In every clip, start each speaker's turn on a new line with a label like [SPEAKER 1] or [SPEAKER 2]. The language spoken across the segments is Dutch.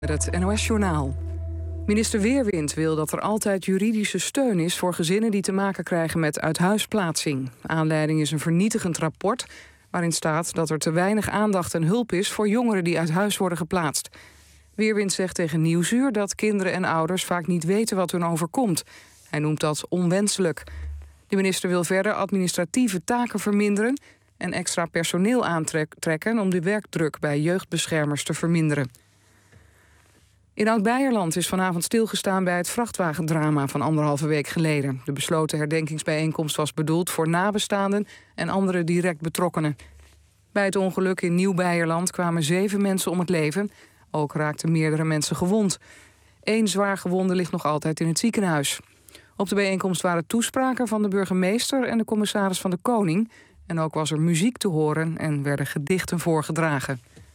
[SPEAKER 1] Het NOS-journaal. Minister Weerwind wil dat er altijd juridische steun is voor gezinnen die te maken krijgen met uithuisplaatsing. Aanleiding is een vernietigend rapport waarin staat dat er te weinig aandacht en hulp is voor jongeren die uit huis worden geplaatst. Weerwind zegt tegen Nieuwsuur dat kinderen en ouders vaak niet weten wat hun overkomt. Hij noemt dat onwenselijk. De minister wil verder administratieve taken verminderen en extra personeel aantrekken om de werkdruk bij jeugdbeschermers te verminderen. In Oud-Beijerland is vanavond stilgestaan bij het vrachtwagendrama van 1,5 week geleden. De besloten herdenkingsbijeenkomst was bedoeld voor nabestaanden en andere direct betrokkenen. Bij het ongeluk in Nieuw-Beierland kwamen 7 mensen om het leven. Ook raakten meerdere mensen gewond. 1 zwaargewonde ligt nog altijd in het ziekenhuis. Op de bijeenkomst waren toespraken van de burgemeester en de commissaris van de Koning. En ook was er muziek te horen en werden gedichten voorgedragen.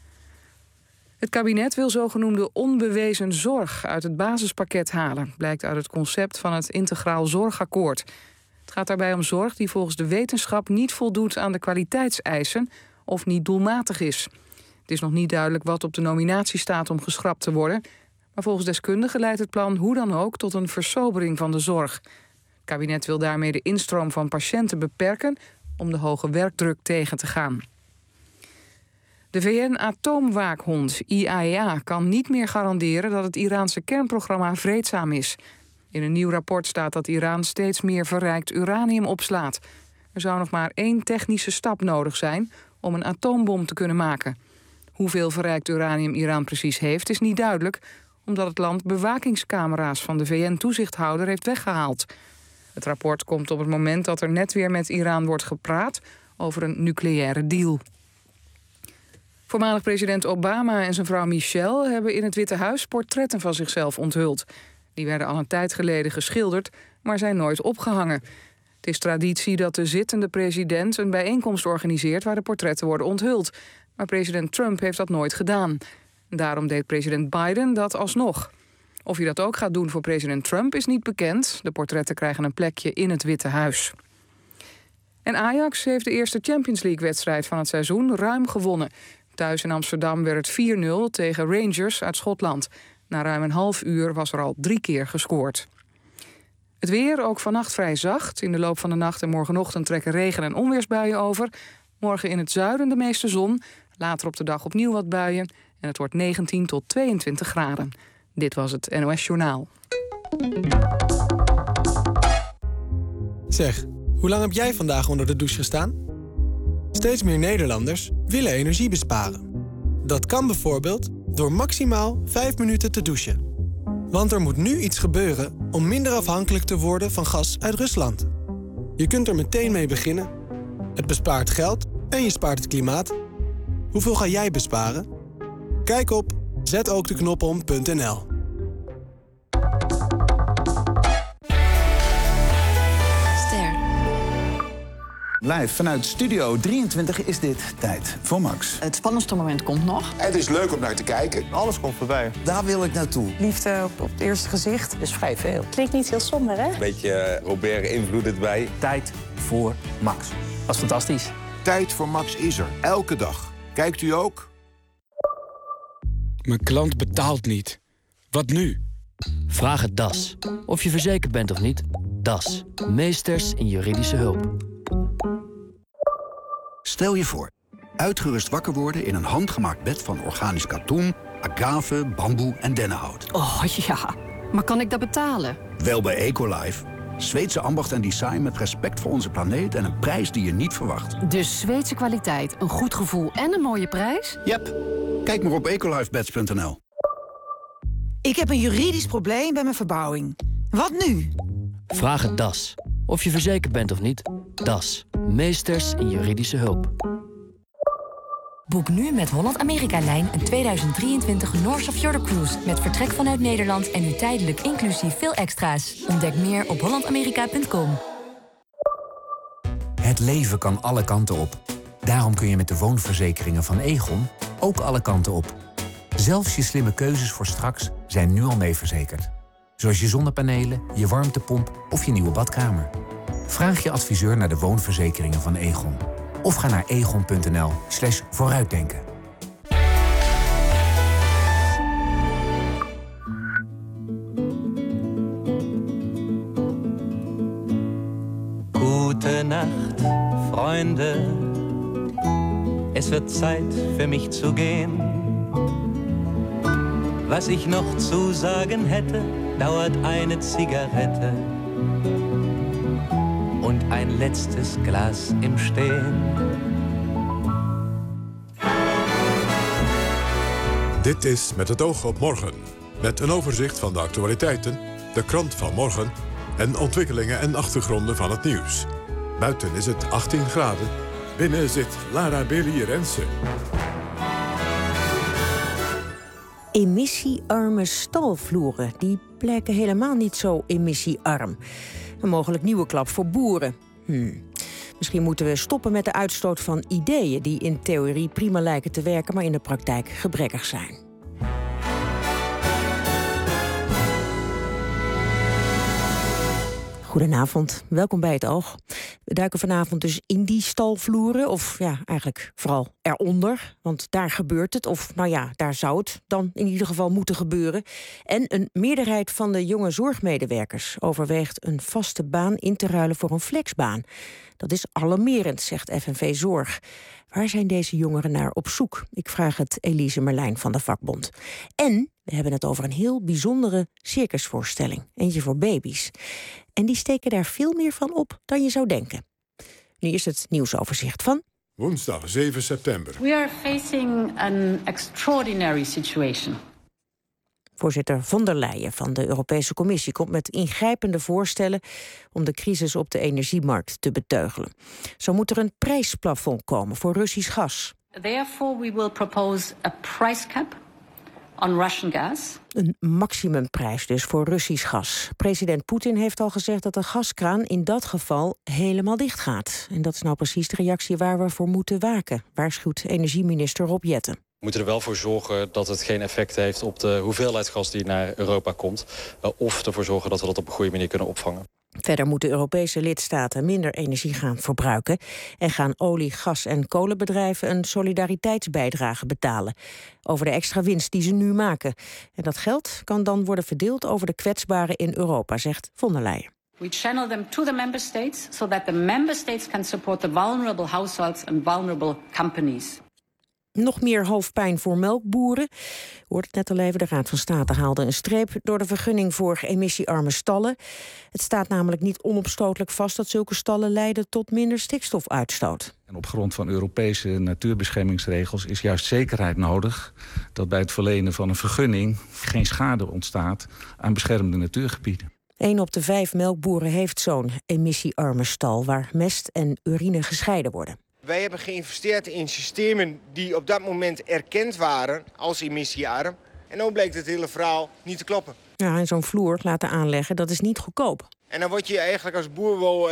[SPEAKER 1] Het kabinet wil zogenoemde onbewezen zorg uit het basispakket halen, blijkt uit het concept van het Integraal Zorgakkoord. Het gaat daarbij om zorg die volgens de wetenschap niet voldoet aan de kwaliteitseisen of niet doelmatig is. Het is nog niet duidelijk wat op de nominatie staat om geschrapt te worden, maar volgens deskundigen leidt het plan hoe dan ook tot een versobering van de zorg. Het kabinet wil daarmee de instroom van patiënten beperken om de hoge werkdruk tegen te gaan. De VN-atoomwaakhond IAEA kan niet meer garanderen dat het Iraanse kernprogramma vreedzaam is. In een nieuw rapport staat dat Iran steeds meer verrijkt uranium opslaat. Er zou nog maar 1 technische stap nodig zijn om een atoombom te kunnen maken. Hoeveel verrijkt uranium Iran precies heeft is niet duidelijk, omdat het land bewakingscamera's van de VN-toezichthouder heeft weggehaald. Het rapport komt op het moment dat er net weer met Iran wordt gepraat over een nucleaire deal. Voormalig president Obama en zijn vrouw Michelle hebben in het Witte Huis portretten van zichzelf onthuld. Die werden al een tijd geleden geschilderd, maar zijn nooit opgehangen. Het is traditie dat de zittende president een bijeenkomst organiseert waar de portretten worden onthuld. Maar president Trump heeft dat nooit gedaan. Daarom deed president Biden dat alsnog. Of hij dat ook gaat doen voor president Trump is niet bekend. De portretten krijgen een plekje in het Witte Huis. En Ajax heeft de eerste Champions League-wedstrijd van het seizoen ruim gewonnen. Thuis in Amsterdam werd het 4-0 tegen Rangers uit Schotland. Na ruim een half uur was er al 3 keer gescoord. Het weer, ook vannacht vrij zacht. In de loop van de nacht en morgenochtend trekken regen- en onweersbuien over. Morgen in het zuiden de meeste zon. Later op de dag opnieuw wat buien. En het wordt 19 tot 22 graden. Dit was het NOS Journaal.
[SPEAKER 2] Zeg, hoe lang heb jij vandaag onder de douche gestaan? Steeds meer Nederlanders willen energie besparen. Dat kan bijvoorbeeld door maximaal 5 minuten te douchen. Want er moet nu iets gebeuren om minder afhankelijk te worden van gas uit Rusland. Je kunt er meteen mee beginnen. Het bespaart geld en je spaart het klimaat. Hoeveel ga jij besparen? Kijk op zetookdeknopom.nl.
[SPEAKER 3] Live vanuit Studio 23 is dit Tijd voor Max.
[SPEAKER 4] Het spannendste moment komt nog.
[SPEAKER 5] Het is leuk om naar te kijken.
[SPEAKER 3] Alles komt voorbij. Daar wil ik naartoe.
[SPEAKER 4] Liefde op het eerste gezicht.
[SPEAKER 6] Dat is vrij veel.
[SPEAKER 4] Klinkt niet heel somber, hè?
[SPEAKER 7] Beetje Robert invloed erbij.
[SPEAKER 6] Tijd voor Max. Dat is fantastisch.
[SPEAKER 5] Tijd voor Max is er. Elke dag. Kijkt u ook?
[SPEAKER 2] Mijn klant betaalt niet. Wat nu?
[SPEAKER 8] Vraag het DAS. Of je verzekerd bent of niet. DAS. Meesters in juridische hulp.
[SPEAKER 9] Stel je voor, uitgerust wakker worden in een handgemaakt bed van organisch katoen, agave, bamboe en dennenhout.
[SPEAKER 10] Oh ja, maar kan ik dat betalen?
[SPEAKER 9] Wel bij Ecolife. Zweedse ambacht en design met respect voor onze planeet en een prijs die je niet verwacht.
[SPEAKER 10] Dus Zweedse kwaliteit, een goed gevoel en een mooie prijs?
[SPEAKER 9] Yep. Kijk maar op ecolifebeds.nl.
[SPEAKER 11] Ik heb een juridisch probleem bij mijn verbouwing. Wat nu?
[SPEAKER 8] Vraag het DAS. Of je verzekerd bent of niet. DAS. Meesters in juridische hulp.
[SPEAKER 12] Boek nu met Holland-Amerika-lijn een 2023 North of Fjord Cruise met vertrek vanuit Nederland en nu tijdelijk inclusief veel extra's. Ontdek meer op hollandamerika.com.
[SPEAKER 13] Het leven kan alle kanten op. Daarom kun je met de woonverzekeringen van Egon ook alle kanten op. Zelfs je slimme keuzes voor straks zijn nu al mee verzekerd. Zoals je zonnepanelen, je warmtepomp of je nieuwe badkamer. Vraag je adviseur naar de woonverzekeringen van Egon. Of ga naar egon.nl/vooruitdenken.
[SPEAKER 14] Nacht, Freunde. Es wird Zeit für mich zu gehen. Was ich noch zu sagen hätte, dauert eine Zigarette und ein letztes Glas im Stehen.
[SPEAKER 15] Dit is Met het oog op morgen. Met een overzicht van de actualiteiten, de krant van morgen en ontwikkelingen en achtergronden van het nieuws. Buiten is het 18 graden. Binnen zit Lara Bailey-Rensen.
[SPEAKER 16] Emissiearme stalvloeren, die blijken helemaal niet zo emissiearm. Een mogelijk nieuwe klap voor boeren. Misschien moeten we stoppen met de uitstoot van ideeën die in theorie prima lijken te werken, maar in de praktijk gebrekkig zijn. Goedenavond, welkom bij Het Oog. We duiken vanavond dus in die stalvloeren, of ja, eigenlijk vooral eronder. Want daar gebeurt het, of nou ja, daar zou het dan in ieder geval moeten gebeuren. En een meerderheid van de jonge zorgmedewerkers overweegt een vaste baan in te ruilen voor een flexbaan. Dat is alarmerend, zegt FNV Zorg. Waar zijn deze jongeren naar op zoek? Ik vraag het Elise Merlijn van de vakbond. En we hebben het over een heel bijzondere circusvoorstelling. Eentje voor baby's. En die steken daar veel meer van op dan je zou denken. Nu is het nieuwsoverzicht van
[SPEAKER 15] woensdag 7 september.
[SPEAKER 10] We are facing an extraordinary situation.
[SPEAKER 16] Voorzitter von der Leyen van de Europese Commissie komt met ingrijpende voorstellen om de crisis op de energiemarkt te beteugelen. Zo moet er een prijsplafond komen voor Russisch gas.
[SPEAKER 10] Therefore we will propose a price cap on Russian gas.
[SPEAKER 16] Een maximumprijs dus voor Russisch gas. President Poetin heeft al gezegd dat de gaskraan in dat geval helemaal dicht gaat. En dat is nou precies de reactie waar we voor moeten waken, waarschuwt energieminister Rob Jetten.
[SPEAKER 17] We moeten er wel voor zorgen dat het geen effect heeft op de hoeveelheid gas die naar Europa komt. Of ervoor zorgen dat we dat op een goede manier kunnen opvangen.
[SPEAKER 16] Verder moeten Europese lidstaten minder energie gaan verbruiken en gaan olie-, gas- en kolenbedrijven een solidariteitsbijdrage betalen over de extra winst die ze nu maken. En dat geld kan dan worden verdeeld over de kwetsbaren in Europa, zegt von der Leyen.
[SPEAKER 10] We channel them to the member states so that the member states can support the vulnerable households and vulnerable companies.
[SPEAKER 16] Nog meer hoofdpijn voor melkboeren. Hoort het net al even, de Raad van State haalde een streep door de vergunning voor emissiearme stallen. Het staat namelijk niet onopstotelijk vast dat zulke stallen leiden tot minder stikstofuitstoot.
[SPEAKER 18] En op grond van Europese natuurbeschermingsregels is juist zekerheid nodig dat bij het verlenen van een vergunning geen schade ontstaat aan beschermde natuurgebieden.
[SPEAKER 16] 1 op de 5 melkboeren heeft zo'n emissiearme stal waar mest en urine gescheiden worden.
[SPEAKER 19] Wij hebben geïnvesteerd in systemen die op dat moment erkend waren als emissiearm. En dan bleek het hele verhaal niet te kloppen.
[SPEAKER 16] Ja, en zo'n vloer laten aanleggen, dat is niet goedkoop.
[SPEAKER 19] En dan word je eigenlijk als boer wel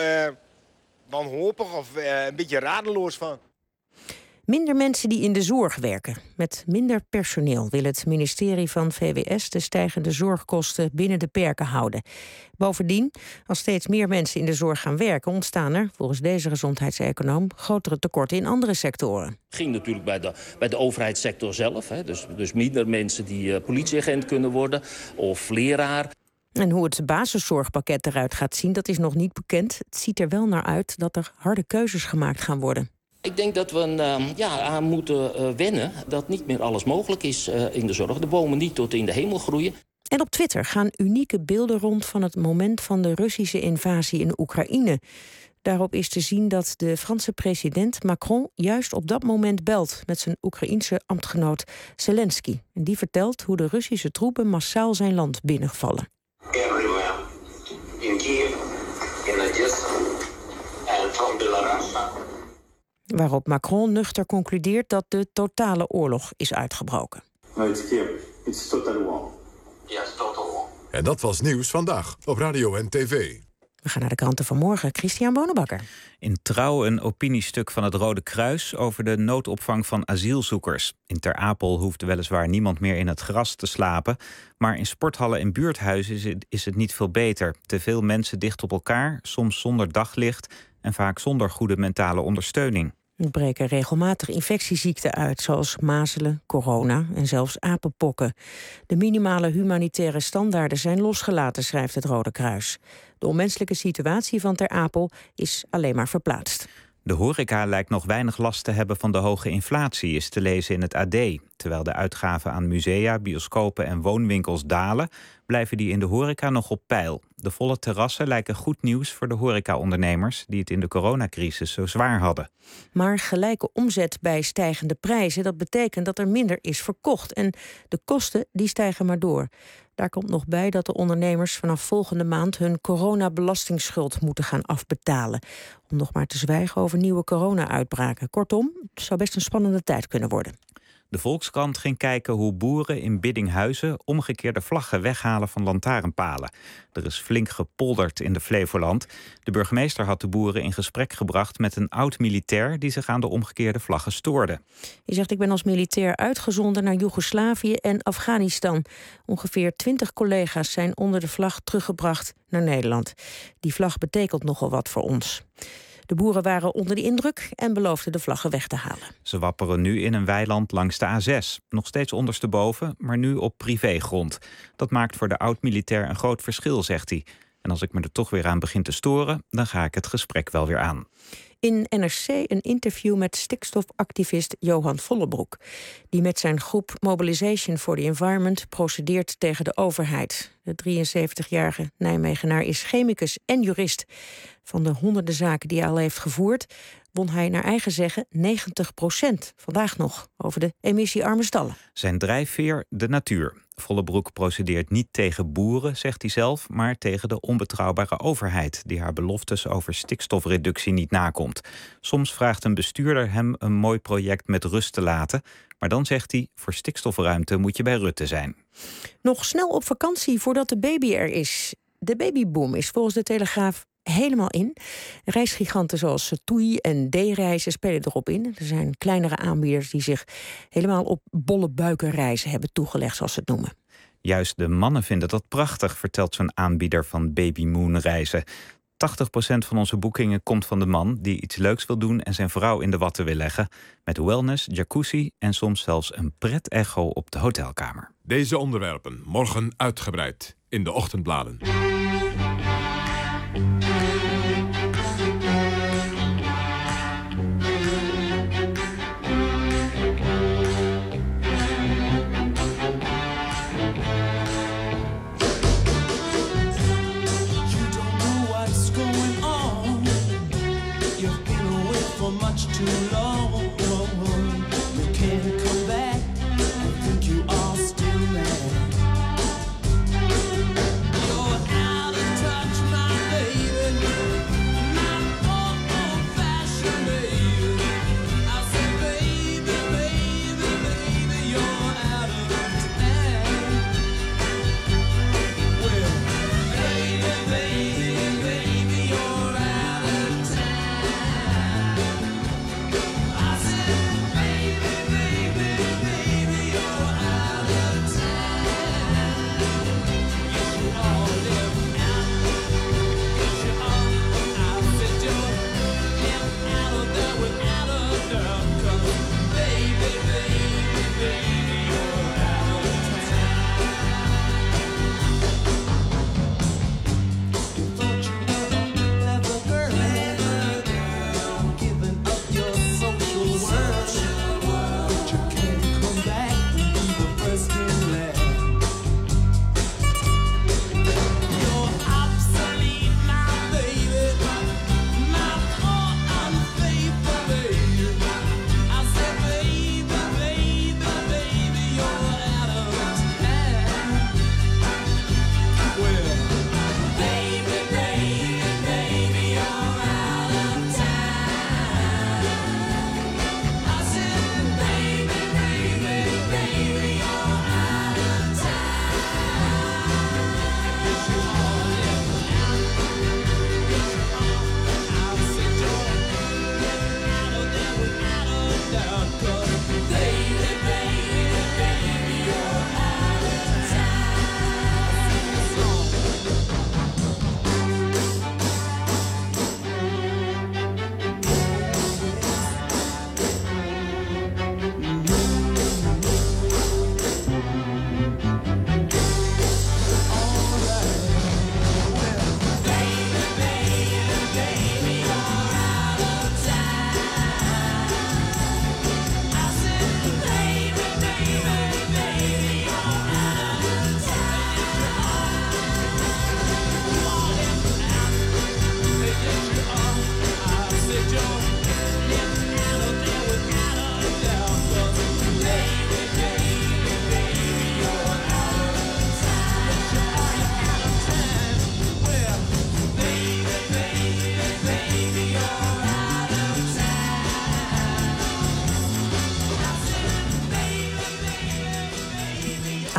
[SPEAKER 19] wanhopig of een beetje radeloos van.
[SPEAKER 16] Minder mensen die in de zorg werken. Met minder personeel wil het ministerie van VWS de stijgende zorgkosten binnen de perken houden. Bovendien, als steeds meer mensen in de zorg gaan werken, ontstaan er, volgens deze gezondheidseconoom, grotere tekorten in andere sectoren.
[SPEAKER 20] Het ging natuurlijk bij de overheidssector zelf. Hè. Dus minder mensen die politieagent kunnen worden of leraar.
[SPEAKER 16] En hoe het basiszorgpakket eruit gaat zien, dat is nog niet bekend. Het ziet er wel naar uit dat er harde keuzes gemaakt gaan worden.
[SPEAKER 20] Ik denk dat we aan moeten wennen dat niet meer alles mogelijk is in de zorg. De bomen niet tot in de hemel groeien.
[SPEAKER 16] En op Twitter gaan unieke beelden rond van het moment van de Russische invasie in Oekraïne. Daarop is te zien dat de Franse president Macron juist op dat moment belt met zijn Oekraïense ambtgenoot Zelensky. En die vertelt hoe de Russische troepen massaal zijn land binnenvallen.
[SPEAKER 21] Everywhere. In Kiev, in Odessa and from Belarus.
[SPEAKER 16] Waarop Macron nuchter concludeert dat de totale oorlog is uitgebroken.
[SPEAKER 21] It's total war. Yes, total war.
[SPEAKER 15] En dat was Nieuws Vandaag op radio en tv.
[SPEAKER 16] We gaan naar de kranten van morgen. Christian Bonenbakker.
[SPEAKER 22] In Trouw een opiniestuk van het Rode Kruis over de noodopvang van asielzoekers. In Ter Apel hoeft weliswaar niemand meer in het gras te slapen, maar in sporthallen en buurthuizen is het niet veel beter. Te veel mensen dicht op elkaar, soms zonder daglicht en vaak zonder goede mentale ondersteuning.
[SPEAKER 16] Er breken regelmatig infectieziekten uit, zoals mazelen, corona en zelfs apenpokken. De minimale humanitaire standaarden zijn losgelaten, schrijft het Rode Kruis. De onmenselijke situatie van Ter Apel is alleen maar verplaatst.
[SPEAKER 22] De horeca lijkt nog weinig last te hebben van de hoge inflatie, is te lezen in het AD. Terwijl de uitgaven aan musea, bioscopen en woonwinkels dalen, blijven die in de horeca nog op peil. De volle terrassen lijken goed nieuws voor de horecaondernemers die het in de coronacrisis zo zwaar hadden.
[SPEAKER 16] Maar gelijke omzet bij stijgende prijzen, dat betekent dat er minder is verkocht. En de kosten die stijgen maar door. Daar komt nog bij dat de ondernemers vanaf volgende maand hun coronabelastingsschuld moeten gaan afbetalen. Om nog maar te zwijgen over nieuwe corona-uitbraken. Kortom, het zou best een spannende tijd kunnen worden.
[SPEAKER 22] De Volkskrant ging kijken hoe boeren in Biddinghuizen omgekeerde vlaggen weghalen van lantaarnpalen. Er is flink gepolderd in de Flevoland. De burgemeester had de boeren in gesprek gebracht met een oud-militair die zich aan de omgekeerde vlaggen stoorde.
[SPEAKER 16] Hij zegt, ik ben als militair uitgezonden naar Joegoslavië en Afghanistan. Ongeveer 20 collega's zijn onder de vlag teruggebracht naar Nederland. Die vlag betekent nogal wat voor ons. De boeren waren onder de indruk en beloofden de vlaggen weg te halen.
[SPEAKER 22] Ze wapperen nu in een weiland langs de A6. Nog steeds ondersteboven, maar nu op privégrond. Dat maakt voor de oud-militair een groot verschil, zegt hij. En als ik me er toch weer aan begin te storen, dan ga ik het gesprek wel weer aan.
[SPEAKER 16] In NRC een interview met stikstofactivist Johan Vollebroek, die met zijn groep Mobilization for the Environment procedeert tegen de overheid. De 73-jarige Nijmegenaar is chemicus en jurist. Van de honderden zaken die hij al heeft gevoerd, won hij naar eigen zeggen 90% vandaag nog over de emissiearme stallen.
[SPEAKER 22] Zijn drijfveer de natuur. Vollebroek procedeert niet tegen boeren, zegt hij zelf, maar tegen de onbetrouwbare overheid die haar beloftes over stikstofreductie niet nakomt. Soms vraagt een bestuurder hem een mooi project met rust te laten, maar dan zegt hij, voor stikstofruimte moet je bij Rutte zijn.
[SPEAKER 16] Nog snel op vakantie voordat de baby er is. De babyboom is volgens de Telegraaf helemaal in. Reisgiganten zoals TUI en D-reizen spelen erop in. Er zijn kleinere aanbieders die zich helemaal op bolle buikenreizen hebben toegelegd, zoals ze het noemen.
[SPEAKER 22] Juist de mannen vinden dat prachtig, vertelt zo'n aanbieder van Baby Moon reizen. 80% van onze boekingen komt van de man die iets leuks wil doen en zijn vrouw in de watten wil leggen. Met wellness, jacuzzi en soms zelfs een pret-echo op de hotelkamer.
[SPEAKER 15] Deze onderwerpen morgen uitgebreid in de ochtendbladen.
[SPEAKER 1] Your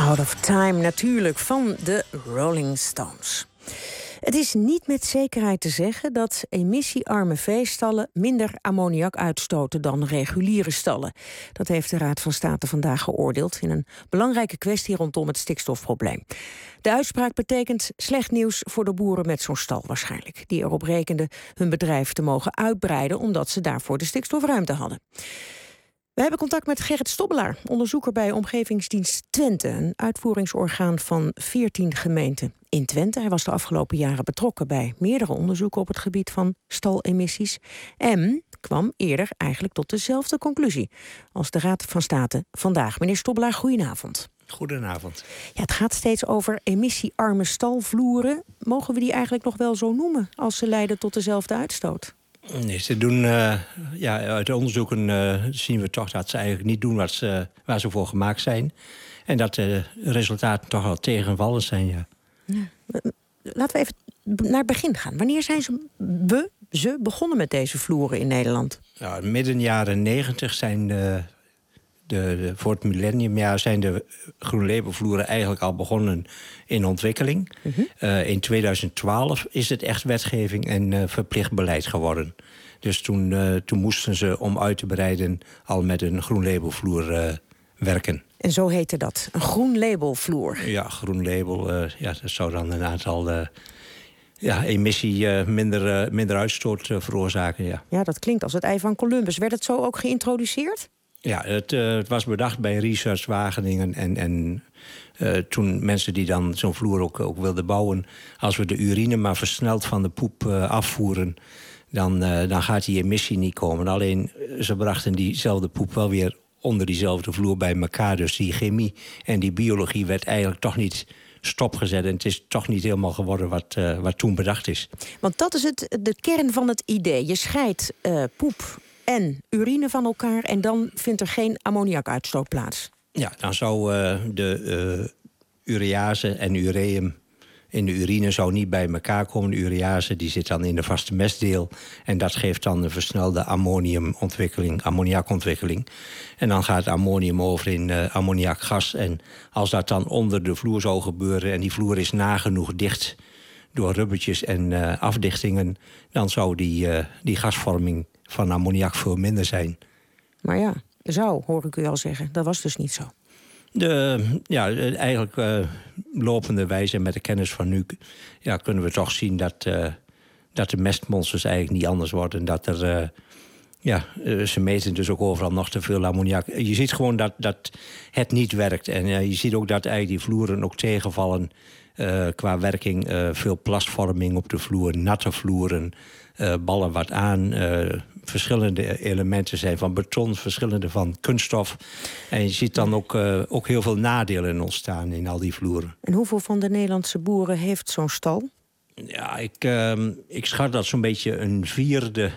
[SPEAKER 16] Out of Time natuurlijk, van de Rolling Stones. Het is niet met zekerheid te zeggen dat emissiearme veestallen minder ammoniak uitstoten dan reguliere stallen. Dat heeft de Raad van State vandaag geoordeeld in een belangrijke kwestie rondom het stikstofprobleem. De uitspraak betekent slecht nieuws voor de boeren met zo'n stal waarschijnlijk, die erop rekenden hun bedrijf te mogen uitbreiden omdat ze daarvoor de stikstofruimte hadden. We hebben contact met Gerrit Stobbelaar, onderzoeker bij Omgevingsdienst Twente, een uitvoeringsorgaan van 14 gemeenten in Twente. Hij was de afgelopen jaren betrokken bij meerdere onderzoeken op het gebied van stalemissies en kwam eerder eigenlijk tot dezelfde conclusie als de Raad van State vandaag. Meneer Stobbelaar, goedenavond.
[SPEAKER 1] Goedenavond.
[SPEAKER 16] Ja, het gaat steeds over emissiearme stalvloeren. Mogen we die eigenlijk nog wel zo noemen als ze leiden tot dezelfde uitstoot?
[SPEAKER 1] Nee, ze doen, uit onderzoeken zien we toch dat ze eigenlijk niet doen waar ze voor gemaakt zijn. En dat de resultaten toch wel tegenvallend zijn, ja.
[SPEAKER 16] Laten we even naar het begin gaan. Wanneer zijn ze begonnen met deze vloeren in Nederland?
[SPEAKER 1] Ja, midden jaren 90 zijn voor het millenniumjaar zijn de GroenLabelvloeren eigenlijk al begonnen in ontwikkeling. In 2012 is het echt wetgeving en verplicht beleid geworden. Dus toen moesten ze, om uit te breiden, al met een GroenLabelvloer werken. En
[SPEAKER 16] zo heette dat, een GroenLabelvloer?
[SPEAKER 1] Ja, GroenLabel, dat zou dan een aantal emissie minder uitstoot veroorzaken, ja.
[SPEAKER 16] Ja, dat klinkt als het ei van Columbus. Werd het zo ook geïntroduceerd?
[SPEAKER 1] Ja, het was bedacht bij Research Wageningen. En toen mensen die dan zo'n vloer ook wilden bouwen, als we de urine maar versneld van de poep afvoeren, dan gaat die emissie niet komen. Alleen, ze brachten diezelfde poep wel weer onder diezelfde vloer bij elkaar. Dus die chemie en die biologie werd eigenlijk toch niet stopgezet. En het is toch niet helemaal geworden wat toen bedacht is.
[SPEAKER 16] Want dat is de kern van het idee. Je scheidt poep en urine van elkaar en dan vindt er geen ammoniakuitstoot plaats.
[SPEAKER 1] Ja, dan zou de urease en ureum in de urine zou niet bij elkaar komen. De urease die zit dan in de vaste mestdeel. En dat geeft dan een versnelde ammoniakontwikkeling. En dan gaat ammonium over in ammoniakgas. En als dat dan onder de vloer zou gebeuren en die vloer is nagenoeg dicht door rubbertjes en afdichtingen, dan zou die gasvorming van ammoniak veel minder zijn.
[SPEAKER 16] Maar ja, zou, hoor ik u al zeggen. Dat was dus niet zo.
[SPEAKER 1] Eigenlijk lopende wijze met de kennis van nu kunnen we toch zien dat de mestmonsters eigenlijk niet anders worden. Dat er, ze meten dus ook overal nog te veel ammoniak. Je ziet gewoon dat het niet werkt. En je ziet ook dat eigenlijk die vloeren ook tegenvallen qua werking. Veel plastvorming op de vloer, natte vloeren, ballen wat aan. Verschillende elementen zijn van beton, verschillende van kunststof. En je ziet dan ook heel veel nadelen ontstaan in al die vloeren.
[SPEAKER 16] En hoeveel van de Nederlandse boeren heeft zo'n stal?
[SPEAKER 1] Ja, ik schat dat zo'n beetje een vierde.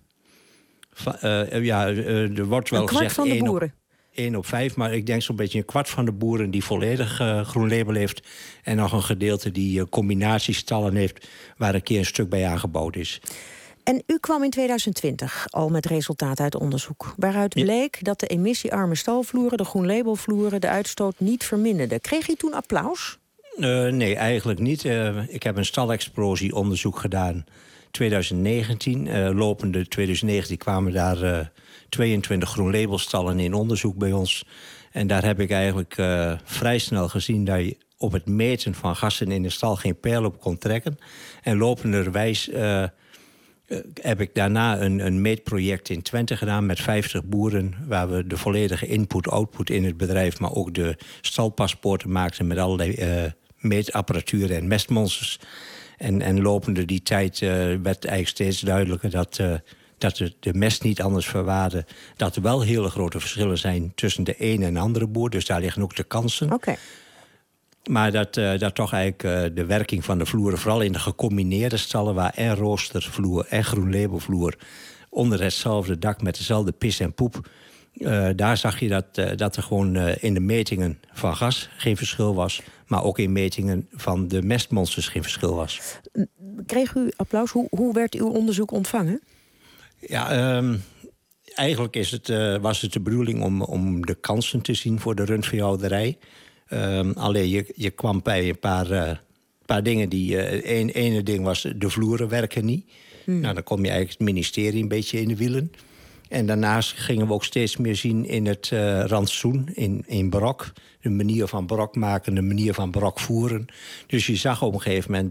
[SPEAKER 1] Er wordt wel gezegd
[SPEAKER 16] van de boeren.
[SPEAKER 1] 1 op 5, maar ik denk zo'n beetje een kwart van de boeren die volledig groen label heeft. En nog een gedeelte die combinatiestallen heeft waar een keer een stuk bij aangebouwd is.
[SPEAKER 16] En u kwam in 2020 al met resultaten uit onderzoek, waaruit bleek dat de emissiearme stalvloeren, de GroenLabelvloeren, de uitstoot niet verminderden. Kreeg u toen applaus?
[SPEAKER 1] Nee, eigenlijk niet. Ik heb een stalexplosieonderzoek gedaan 2019. Lopende 2019 kwamen daar 22 GroenLabelstallen in onderzoek bij ons. En daar heb ik eigenlijk vrij snel gezien dat je op het meten van gassen in de stal geen pijl op kon trekken. En lopenderwijs heb ik daarna een meetproject in Twente gedaan met 50 boeren, waar we de volledige input-output in het bedrijf, maar ook de stalpaspoorten maakten met allerlei meetapparatuur en mestmonsters. En lopende die tijd werd eigenlijk steeds duidelijker dat de mest niet anders verwaarde. Dat er wel hele grote verschillen zijn tussen de ene en de andere boer. Dus daar liggen ook de kansen.
[SPEAKER 16] Okay.
[SPEAKER 1] Maar dat toch eigenlijk de werking van de vloeren, vooral in de gecombineerde stallen, waar en roostervloer en GroenLabelvloer onder hetzelfde dak met dezelfde pis en poep, daar zag je dat er gewoon in de metingen van gas geen verschil was, maar ook in metingen van de mestmonsters geen verschil was.
[SPEAKER 16] Kreeg u applaus? Hoe werd uw onderzoek ontvangen?
[SPEAKER 1] Ja, eigenlijk was het de bedoeling om de kansen te zien voor de rundveehouderij. Alleen je kwam bij een paar dingen die... ene ding was, de vloeren werken niet. Nou, dan kom je eigenlijk het ministerie een beetje in de wielen. En daarnaast gingen we ook steeds meer zien in het rantsoen, in brok. De manier van brok maken, de manier van brok voeren. Dus je zag op een gegeven moment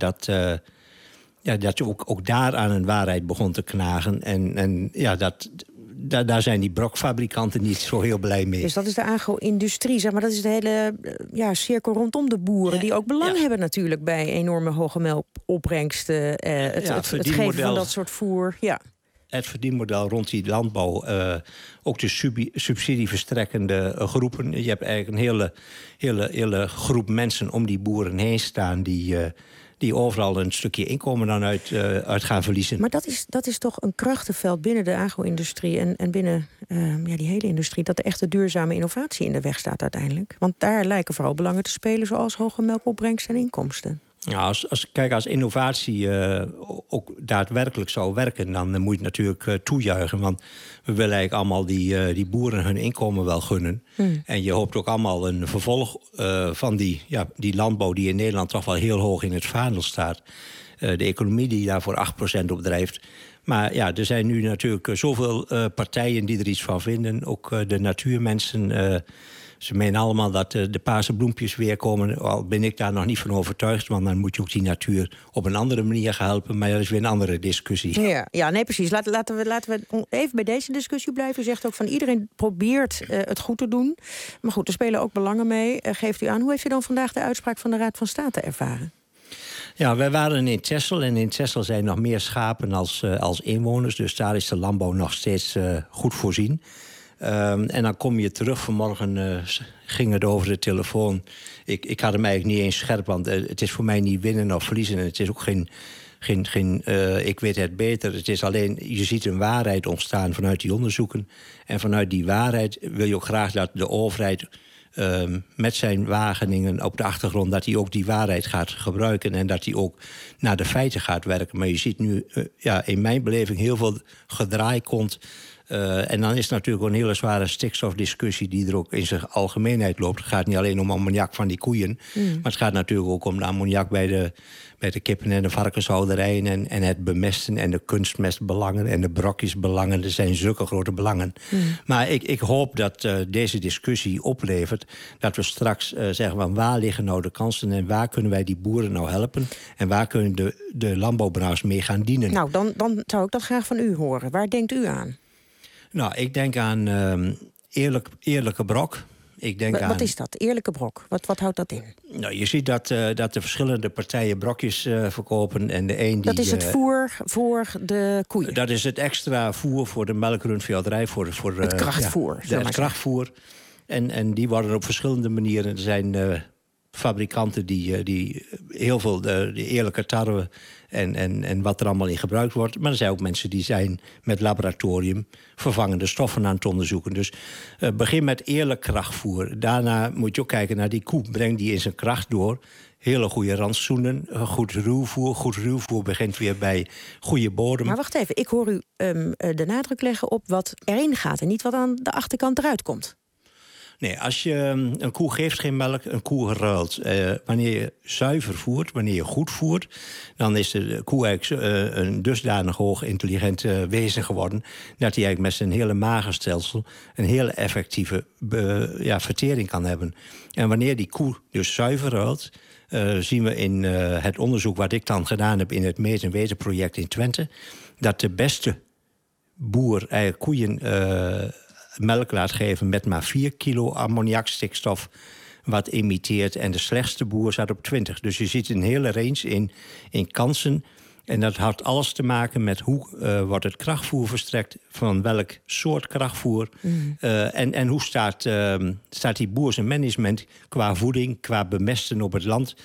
[SPEAKER 1] dat je ook daar aan een waarheid begon te knagen. En daar zijn die brokfabrikanten niet zo heel blij mee.
[SPEAKER 16] Dus dat is de agro-industrie, zeg maar. Dat is de hele cirkel rondom de boeren... die ook belang hebben natuurlijk bij enorme hoge melkopbrengsten. Het geven van dat soort voer,
[SPEAKER 1] Het verdienmodel rond die landbouw, ook de subsidieverstrekkende groepen. Je hebt eigenlijk een hele groep mensen om die boeren heen staan... die overal een stukje inkomen dan uit gaan verliezen.
[SPEAKER 16] Maar dat is toch een krachtenveld binnen de agro-industrie... en binnen die hele industrie... dat de echte duurzame innovatie in de weg staat uiteindelijk. Want daar lijken vooral belangen te spelen... zoals hoge melkopbrengst en inkomsten.
[SPEAKER 1] Ja, als innovatie ook daadwerkelijk zou werken... dan moet je het natuurlijk toejuichen. Want we willen eigenlijk allemaal die boeren hun inkomen wel gunnen. En je hoopt ook allemaal een vervolg van die landbouw... die in Nederland toch wel heel hoog in het vaandel staat. De economie die daar voor 8% op drijft. Maar ja, er zijn nu natuurlijk zoveel partijen die er iets van vinden. Ook de natuurmensen... Ze menen allemaal dat de paarse bloempjes weer komen. Al ben ik daar nog niet van overtuigd. Want dan moet je ook die natuur op een andere manier gaan helpen. Maar dat is weer een andere discussie.
[SPEAKER 16] Ja, nee, precies. Laten we even bij deze discussie blijven. U zegt ook van iedereen probeert het goed te doen. Maar goed, er spelen ook belangen mee. Geeft u aan, hoe heeft u dan vandaag de uitspraak van de Raad van State ervaren?
[SPEAKER 1] Ja, wij waren in Texel. En in Texel zijn nog meer schapen als inwoners. Dus daar is de landbouw nog steeds goed voorzien. En dan kom je terug. Vanmorgen ging het over de telefoon. Ik had hem eigenlijk niet eens scherp, want het is voor mij niet winnen of verliezen. En het is ook geen ik weet het beter. Het is alleen, je ziet een waarheid ontstaan vanuit die onderzoeken. En vanuit die waarheid wil je ook graag dat de overheid... met zijn wageningen op de achtergrond... dat hij ook die waarheid gaat gebruiken... en dat hij ook naar de feiten gaat werken. Maar je ziet nu in mijn beleving heel veel gedraai komt... en dan is het natuurlijk een hele zware stikstofdiscussie... die er ook in zijn algemeenheid loopt. Het gaat niet alleen om ammoniak van die koeien... maar het gaat natuurlijk ook om de ammoniak bij de kippen en de varkenshouderijen... en het bemesten en de kunstmestbelangen en de brokjesbelangen. Er zijn zulke grote belangen. Maar ik hoop dat deze discussie oplevert... dat we straks zeggen van waar liggen nou de kansen... en waar kunnen wij die boeren nou helpen... en waar kunnen de landbouwbranche mee gaan dienen.
[SPEAKER 16] Nou, dan zou ik dat graag van u horen. Waar denkt u aan?
[SPEAKER 1] Nou, ik denk aan eerlijke brok.
[SPEAKER 16] Wat is dat, eerlijke brok? Wat houdt dat in?
[SPEAKER 1] Nou, je ziet dat de verschillende partijen brokjes verkopen. En de een
[SPEAKER 16] dat is het voer voor de koeien?
[SPEAKER 1] Dat is het extra voer voor de melkrundveehouderij. Voor
[SPEAKER 16] het krachtvoer.
[SPEAKER 1] Het krachtvoer. En die worden op verschillende manieren... Er zijn fabrikanten die heel veel de eerlijke tarwe... En wat er allemaal in gebruikt wordt. Maar er zijn ook mensen die zijn met laboratorium... vervangende stoffen aan het onderzoeken. Dus begin met eerlijk krachtvoer. Daarna moet je ook kijken naar die koe. Breng die in zijn kracht door. Hele goede rantsoenen, goed ruwvoer. Goed ruwvoer begint weer bij goede bodem.
[SPEAKER 16] Maar wacht even, ik hoor u de nadruk leggen op wat erin gaat... en niet wat aan de achterkant eruit komt.
[SPEAKER 1] Nee, als je een koe geeft geen melk, een koe ruilt. Wanneer je zuiver voert, wanneer je goed voert... dan is de koe eigenlijk een dusdanig hoog intelligent wezen geworden... dat hij eigenlijk met zijn hele magenstelsel... een hele effectieve vertering kan hebben. En wanneer die koe dus zuiver ruilt... zien we in het onderzoek wat ik dan gedaan heb... in het Meet en Weten project in Twente... dat de beste boer eigenlijk koeien... melk laat geven met maar 4 kilo ammoniakstikstof... wat imiteert. En de slechtste boer zat op 20. Dus je ziet een hele range in kansen. En dat had alles te maken met hoe wordt het krachtvoer verstrekt... van welk soort krachtvoer. En hoe staat die boer zijn management qua voeding... qua bemesten op het land.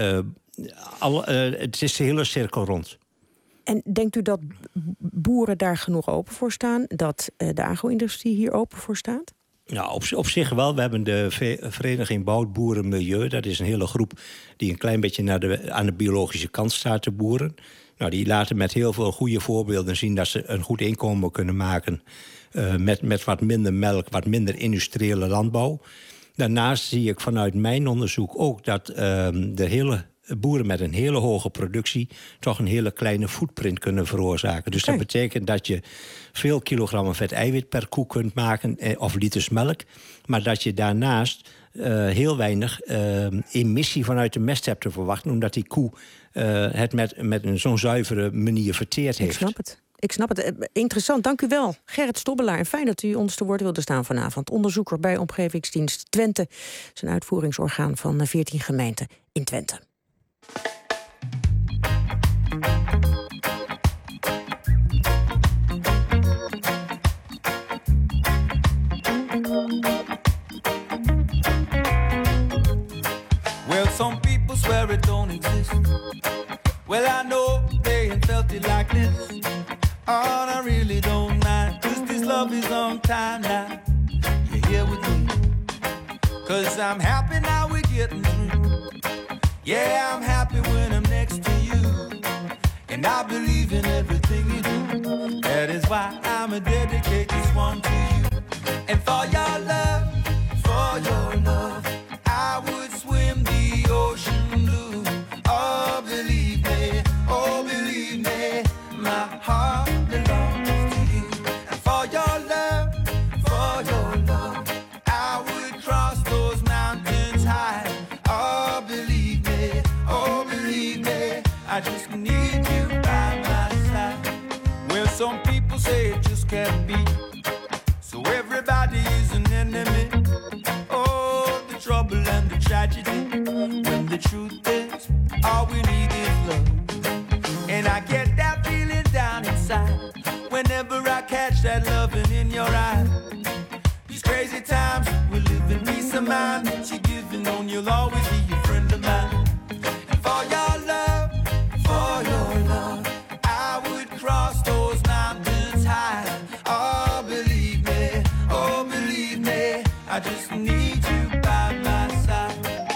[SPEAKER 1] Het is de hele cirkel rond.
[SPEAKER 16] En denkt u dat boeren daar genoeg open voor staan? Dat de agro-industrie hier open voor staat?
[SPEAKER 1] Nou, op zich wel. We hebben de Vereniging Bout Boeren Milieu. Dat is een hele groep die een klein beetje aan de biologische kant staat te boeren. Nou, die laten met heel veel goede voorbeelden zien... dat ze een goed inkomen kunnen maken met wat minder melk... wat minder industriële landbouw. Daarnaast zie ik vanuit mijn onderzoek ook dat de hele boeren met een hele hoge productie toch een hele kleine footprint kunnen veroorzaken. Dus dat betekent dat je veel kilogrammen vet eiwit per koe kunt maken, of liters melk, maar dat je daarnaast heel weinig emissie vanuit de mest hebt te verwachten, omdat die koe het met een zo'n zuivere manier verteerd heeft.
[SPEAKER 16] Ik snap het. Interessant, dank u wel. Gerrit Stobbelaar, en fijn dat u ons te woord wilde staan vanavond. Onderzoeker bij Omgevingsdienst Twente. Dat is een uitvoeringsorgaan van 14 gemeenten in Twente.
[SPEAKER 3] Well, some people swear it don't exist. Well, I know they ain't felt it like this. Oh, I really don't mind, 'cause this love is on time now. You're here with me, 'cause I'm happy now we're getting through. Yeah, I'm happy when I'm next to you, and I believe in everything you do. That is why I'ma dedicate this one to you. And for your love, I would swim the ocean blue. Oh, believe me, my heart belongs to you. And for your love, I would cross those mountains high. Oh, believe me, I just need you by my side. Well, some people say it just can't be, so everybody is an enemy. Oh, the trouble and the tragedy, when the truth is, all we need is love. And I get that feeling down inside whenever I catch that loving in your eyes. These crazy times, we live in peace of mind. That you're giving on, you'll always be a friend of mine. And for your love, I would cross those mountains high. Oh, believe me, I just need you by my side.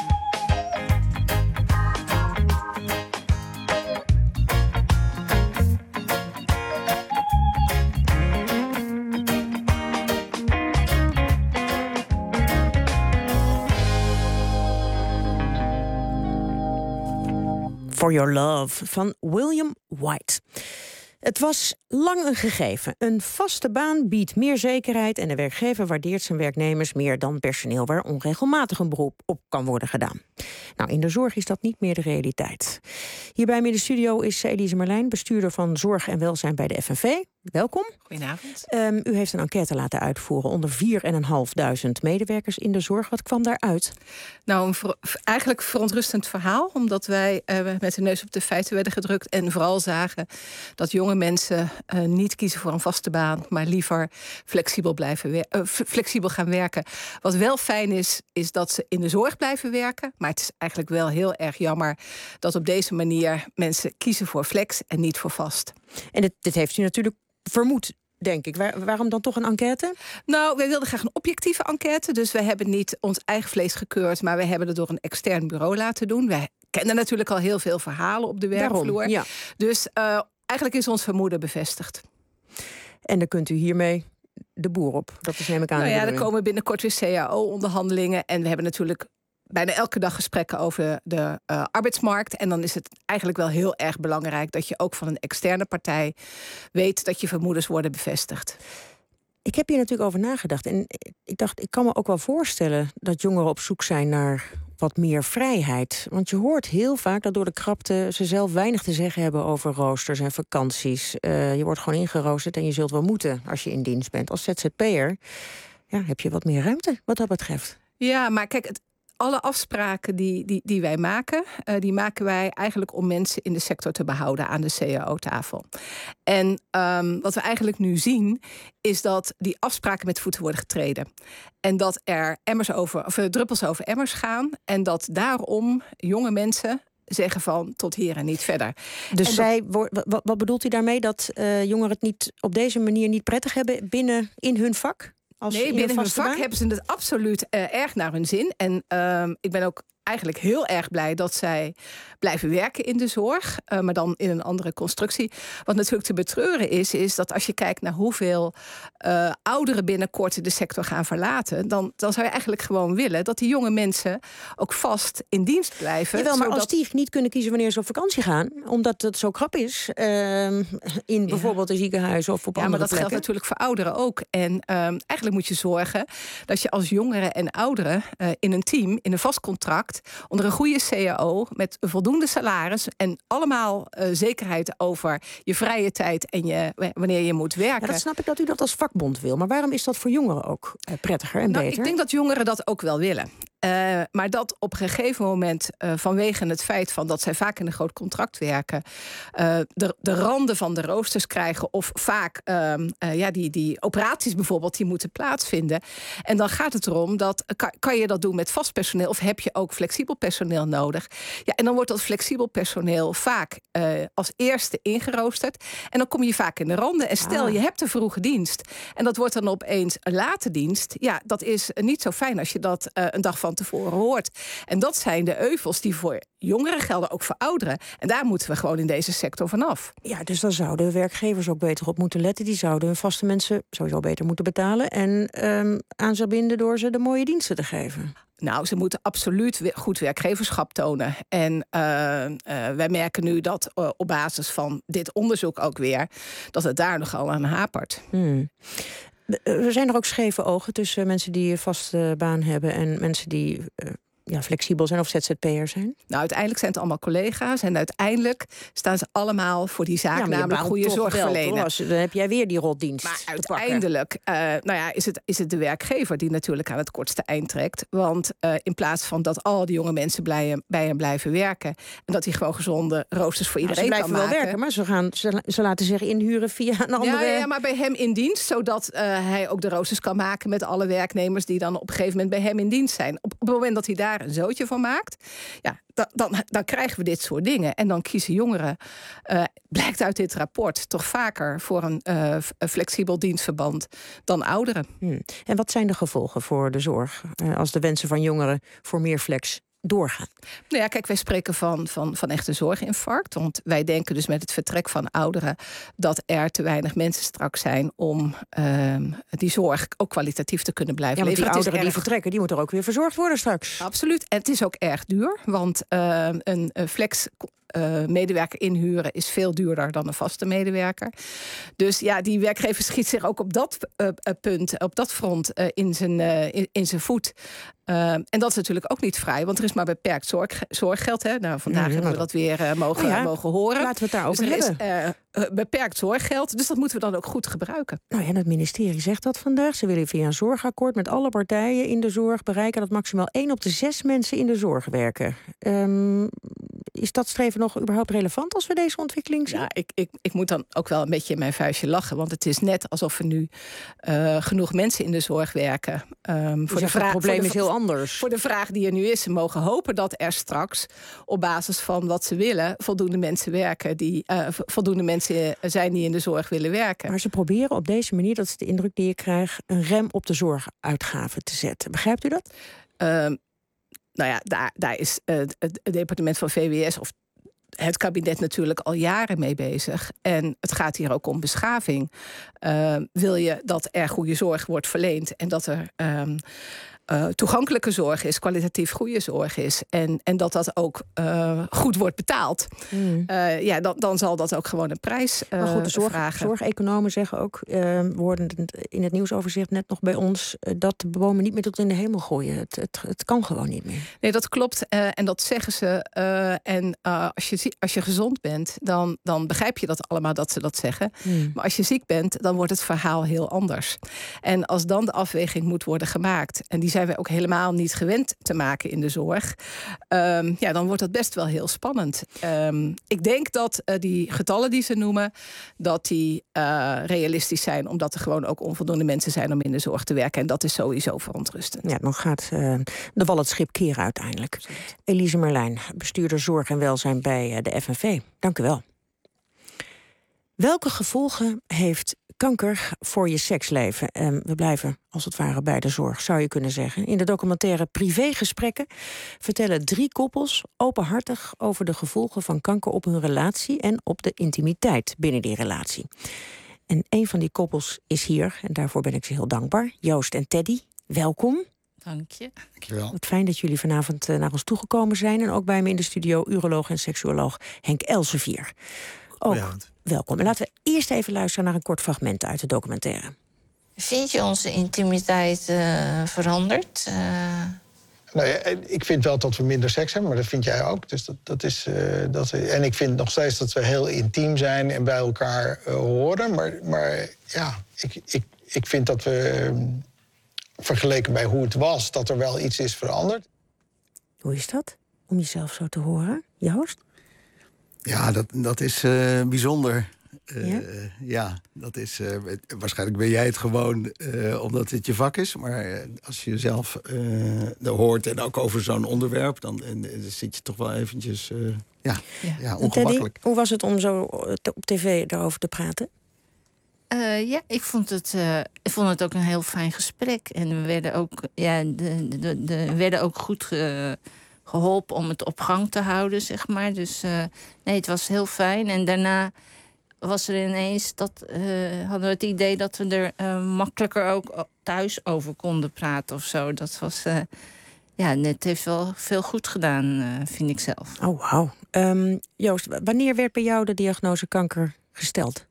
[SPEAKER 16] For Your Love van William White. Het was lang een gegeven. Een vaste baan biedt meer zekerheid en de werkgever waardeert zijn werknemers meer dan personeel waar onregelmatig een beroep op kan worden gedaan. Nou, in de zorg is dat niet meer de realiteit. Hier bij me in de studio is Elise Merlijn, bestuurder van Zorg en Welzijn bij de FNV. Welkom.
[SPEAKER 4] Goedenavond.
[SPEAKER 16] U heeft een enquête laten uitvoeren onder 4.500 medewerkers in de zorg. Wat kwam daaruit?
[SPEAKER 4] Nou, eigenlijk verontrustend verhaal. Omdat wij met de neus op de feiten werden gedrukt. En vooral zagen dat jonge mensen niet kiezen voor een vaste baan. Maar liever flexibel gaan werken. Wat wel fijn is dat ze in de zorg blijven werken. Maar het is eigenlijk wel heel erg jammer dat op deze manier mensen kiezen voor flex en niet voor vast.
[SPEAKER 16] En dit heeft u natuurlijk vermoed, denk ik. Waarom dan toch een enquête?
[SPEAKER 4] Nou, wij wilden graag een objectieve enquête. Dus wij hebben niet ons eigen vlees gekeurd, maar wij hebben het door een extern bureau laten doen. Wij kennen natuurlijk al heel veel verhalen op de werkvloer.
[SPEAKER 16] Daarom, ja.
[SPEAKER 4] Dus eigenlijk is ons vermoeden bevestigd.
[SPEAKER 16] En dan kunt u hiermee de boer op. Dat is neem ik aan.
[SPEAKER 4] Nou ja, er komen binnenkort weer CAO-onderhandelingen. En we hebben natuurlijk bijna elke dag gesprekken over de arbeidsmarkt. En dan is het eigenlijk wel heel erg belangrijk dat je ook van een externe partij weet dat je vermoedens worden bevestigd.
[SPEAKER 16] Ik heb hier natuurlijk over nagedacht. En ik dacht, ik kan me ook wel voorstellen dat jongeren op zoek zijn naar wat meer vrijheid. Want je hoort heel vaak dat door de krapte ze zelf weinig te zeggen hebben over roosters en vakanties. Je wordt gewoon ingeroosterd en je zult wel moeten als je in dienst bent. Als ZZP'er heb je wat meer ruimte wat dat betreft.
[SPEAKER 4] Ja, maar kijk, alle afspraken die wij maken, die maken wij eigenlijk om mensen in de sector te behouden aan de CAO-tafel. En wat we eigenlijk nu zien, is dat die afspraken met voeten worden getreden. En dat er druppels over emmers gaan. En dat daarom jonge mensen zeggen van tot hier en niet verder.
[SPEAKER 16] Dus wat bedoelt u daarmee? Dat jongeren het niet op deze manier niet prettig hebben in hun vak?
[SPEAKER 4] Nee, binnen hun vak hebben ze het absoluut erg naar hun zin. En ik ben ook eigenlijk heel erg blij dat zij blijven werken in de zorg, maar dan in een andere constructie. Wat natuurlijk te betreuren is dat als je kijkt naar hoeveel ouderen binnenkort de sector gaan verlaten, dan zou je eigenlijk gewoon willen dat die jonge mensen ook vast in dienst blijven.
[SPEAKER 16] Jawel, maar als die niet kunnen kiezen wanneer ze op vakantie gaan, omdat het zo krap is in bijvoorbeeld een ziekenhuis of op andere plekken.
[SPEAKER 4] Maar dat geldt natuurlijk voor ouderen ook. En eigenlijk moet je zorgen dat je als jongeren en ouderen in een team, in een vast contract, onder een goede CAO, met een voldoende salaris en allemaal zekerheid over je vrije tijd en wanneer je moet werken.
[SPEAKER 16] Ja, dat snap ik dat u dat als vakbond wil. Maar waarom is dat voor jongeren ook prettiger en beter?
[SPEAKER 4] Ik denk dat jongeren dat ook wel willen. Maar dat op een gegeven moment, vanwege het feit van dat zij vaak in een groot contract werken, de randen van de roosters krijgen of vaak die operaties bijvoorbeeld, die moeten plaatsvinden. En dan gaat het erom dat, kan je dat doen met vast personeel of heb je ook flexibel personeel nodig? Ja, en dan wordt dat flexibel personeel vaak als eerste ingeroosterd. En dan kom je vaak in de randen. En stel, je hebt een vroege dienst en dat wordt dan opeens een late dienst. Ja, dat is niet zo fijn als je dat een dag van tevoren hoort. En dat zijn de euvels die voor jongeren gelden, ook voor ouderen. En daar moeten we gewoon in deze sector vanaf.
[SPEAKER 16] Ja, dus dan zouden werkgevers ook beter op moeten letten. Die zouden hun vaste mensen sowieso beter moeten betalen en aan ze binden door ze de mooie diensten te geven.
[SPEAKER 4] Nou, ze moeten absoluut goed werkgeverschap tonen. En wij merken nu dat op basis van dit onderzoek ook weer, dat het daar nogal aan hapert.
[SPEAKER 16] Er zijn er ook scheve ogen tussen mensen die een vaste baan hebben en mensen die flexibel zijn of ZZP'er zijn?
[SPEAKER 4] Nou, uiteindelijk zijn het allemaal collega's en uiteindelijk staan ze allemaal voor die zaak, namelijk goede zorg verlenen.
[SPEAKER 16] Dan heb jij weer die rotdienst.
[SPEAKER 4] Maar uiteindelijk is het de werkgever die natuurlijk aan het kortste eind trekt. Want in plaats van dat al die jonge mensen bij hem blijven werken en dat hij gewoon gezonde roosters voor iedereen kan maken.
[SPEAKER 16] Ze blijven wel werken, maar ze laten zich inhuren via een andere.
[SPEAKER 4] Ja, maar bij hem in dienst, zodat hij ook de roosters kan maken met alle werknemers die dan op een gegeven moment bij hem in dienst zijn. Op het moment dat hij daar een zootje van maakt, ja, dan krijgen we dit soort dingen. En dan kiezen jongeren, blijkt uit dit rapport, toch vaker voor een flexibel dienstverband dan ouderen.
[SPEAKER 16] En wat zijn de gevolgen voor de zorg als de wensen van jongeren voor meer flex doorgaan?
[SPEAKER 4] Nou ja, kijk, wij spreken van echt een zorginfarct. Want wij denken dus met het vertrek van ouderen dat er te weinig mensen straks zijn om die zorg ook kwalitatief te kunnen blijven leveren.
[SPEAKER 16] Die ouderen die vertrekken, die moeten er ook weer verzorgd worden straks.
[SPEAKER 4] Absoluut. En het is ook erg duur, want een flex medewerker inhuren is veel duurder dan een vaste medewerker. Dus ja, die werkgever schiet zich ook op dat punt, op dat front in zijn voet. En dat is natuurlijk ook niet vrij, want er is maar beperkt zorggeld. Hè? Nou, vandaag hebben we dat weer mogen horen.
[SPEAKER 16] Laten we het daarover hebben.
[SPEAKER 4] Er is beperkt zorggeld, dus dat moeten we dan ook goed gebruiken.
[SPEAKER 16] Nou ja, en het ministerie zegt dat vandaag. Ze willen via een zorgakkoord met alle partijen in de zorg bereiken dat maximaal 1 op de 6 mensen in de zorg werken. Is dat streven nog überhaupt relevant als we deze ontwikkeling zien?
[SPEAKER 4] Ja, ik moet dan ook wel een beetje in mijn vuistje lachen, want het is net alsof er nu genoeg mensen in de zorg werken.
[SPEAKER 16] Voor de vraag, het probleem is heel anders.
[SPEAKER 4] Voor de vraag die er nu is, ze mogen hopen dat er straks op basis van wat ze willen voldoende mensen werken, voldoende mensen zijn die in de zorg willen werken.
[SPEAKER 16] Maar ze proberen op deze manier, dat is de indruk die ik krijg, een rem op de zorguitgaven te zetten. Begrijpt u dat?
[SPEAKER 4] Nou ja, daar is het departement van VWS of het kabinet natuurlijk al jaren mee bezig. En het gaat hier ook om beschaving. Wil je dat er goede zorg wordt verleend en dat er toegankelijke zorg is, kwalitatief goede zorg is en dat ook goed wordt betaald, dan zal dat ook gewoon een prijs
[SPEAKER 16] maar goed, de
[SPEAKER 4] vragen.
[SPEAKER 16] Zorgeconomen zeggen ook, we hoorden in het nieuwsoverzicht net nog bij ons, dat de bomen niet meer tot in de hemel groeien. Het kan gewoon niet meer.
[SPEAKER 4] Nee, dat klopt en dat zeggen ze. En als je gezond bent, dan begrijp je dat allemaal dat ze dat zeggen. Maar als je ziek bent, dan wordt het verhaal heel anders. En als dan de afweging moet worden gemaakt, en die zijn we ook helemaal niet gewend te maken in de zorg, dan wordt dat best wel heel spannend. Ik denk dat die getallen die ze noemen, dat die realistisch zijn, omdat er gewoon ook onvoldoende mensen zijn om in de zorg te werken. En dat is sowieso verontrustend.
[SPEAKER 16] Ja, dan gaat de wal het schip keren uiteindelijk. Absoluut. Elise Merlijn, bestuurder Zorg en Welzijn bij de FNV. Dank u wel. Welke gevolgen heeft Kanker voor je seksleven. We blijven als het ware bij de zorg, zou je kunnen zeggen. In de documentaire Privégesprekken vertellen 3 koppels openhartig over de gevolgen van kanker op hun relatie en op de intimiteit binnen die relatie. En een van die koppels is hier, en daarvoor ben ik ze heel dankbaar. Joost en Teddy, welkom.
[SPEAKER 6] Dank je.
[SPEAKER 7] Dankjewel.
[SPEAKER 16] Wat fijn dat jullie vanavond naar ons toegekomen zijn. En ook bij me in de studio uroloog en seksuoloog Henk Elsevier. Ook welkom. En laten we eerst even luisteren naar een kort fragment uit de documentaire.
[SPEAKER 6] Vind je onze intimiteit veranderd?
[SPEAKER 7] Nou ja, ik vind wel dat we minder seks hebben, maar dat vind jij ook. Dus en ik vind nog steeds dat we heel intiem zijn en bij elkaar horen. Maar ja, ik vind dat we, vergeleken bij hoe het was, dat er wel iets is veranderd.
[SPEAKER 16] Hoe is dat, om jezelf zo te horen, Joost?
[SPEAKER 7] Ja, dat is bijzonder.
[SPEAKER 16] Ja?
[SPEAKER 7] Dat is... waarschijnlijk ben jij het gewoon omdat het je vak is. Maar als je jezelf hoort en ook over zo'n onderwerp... dan zit je toch wel eventjes ongemakkelijk.
[SPEAKER 16] Teddy, hoe was het om zo op tv daarover te praten?
[SPEAKER 6] Ik vond het ook een heel fijn gesprek. En we werden ook, werden ook goed geholpen om het op gang te houden, zeg maar. Dus nee, het was heel fijn. En daarna was er ineens hadden we het idee dat we er makkelijker ook thuis over konden praten of zo. Dat was, het heeft wel veel goed gedaan, vind ik zelf.
[SPEAKER 16] Oh, wauw. Joost, wanneer werd bij jou de diagnose kanker gesteld?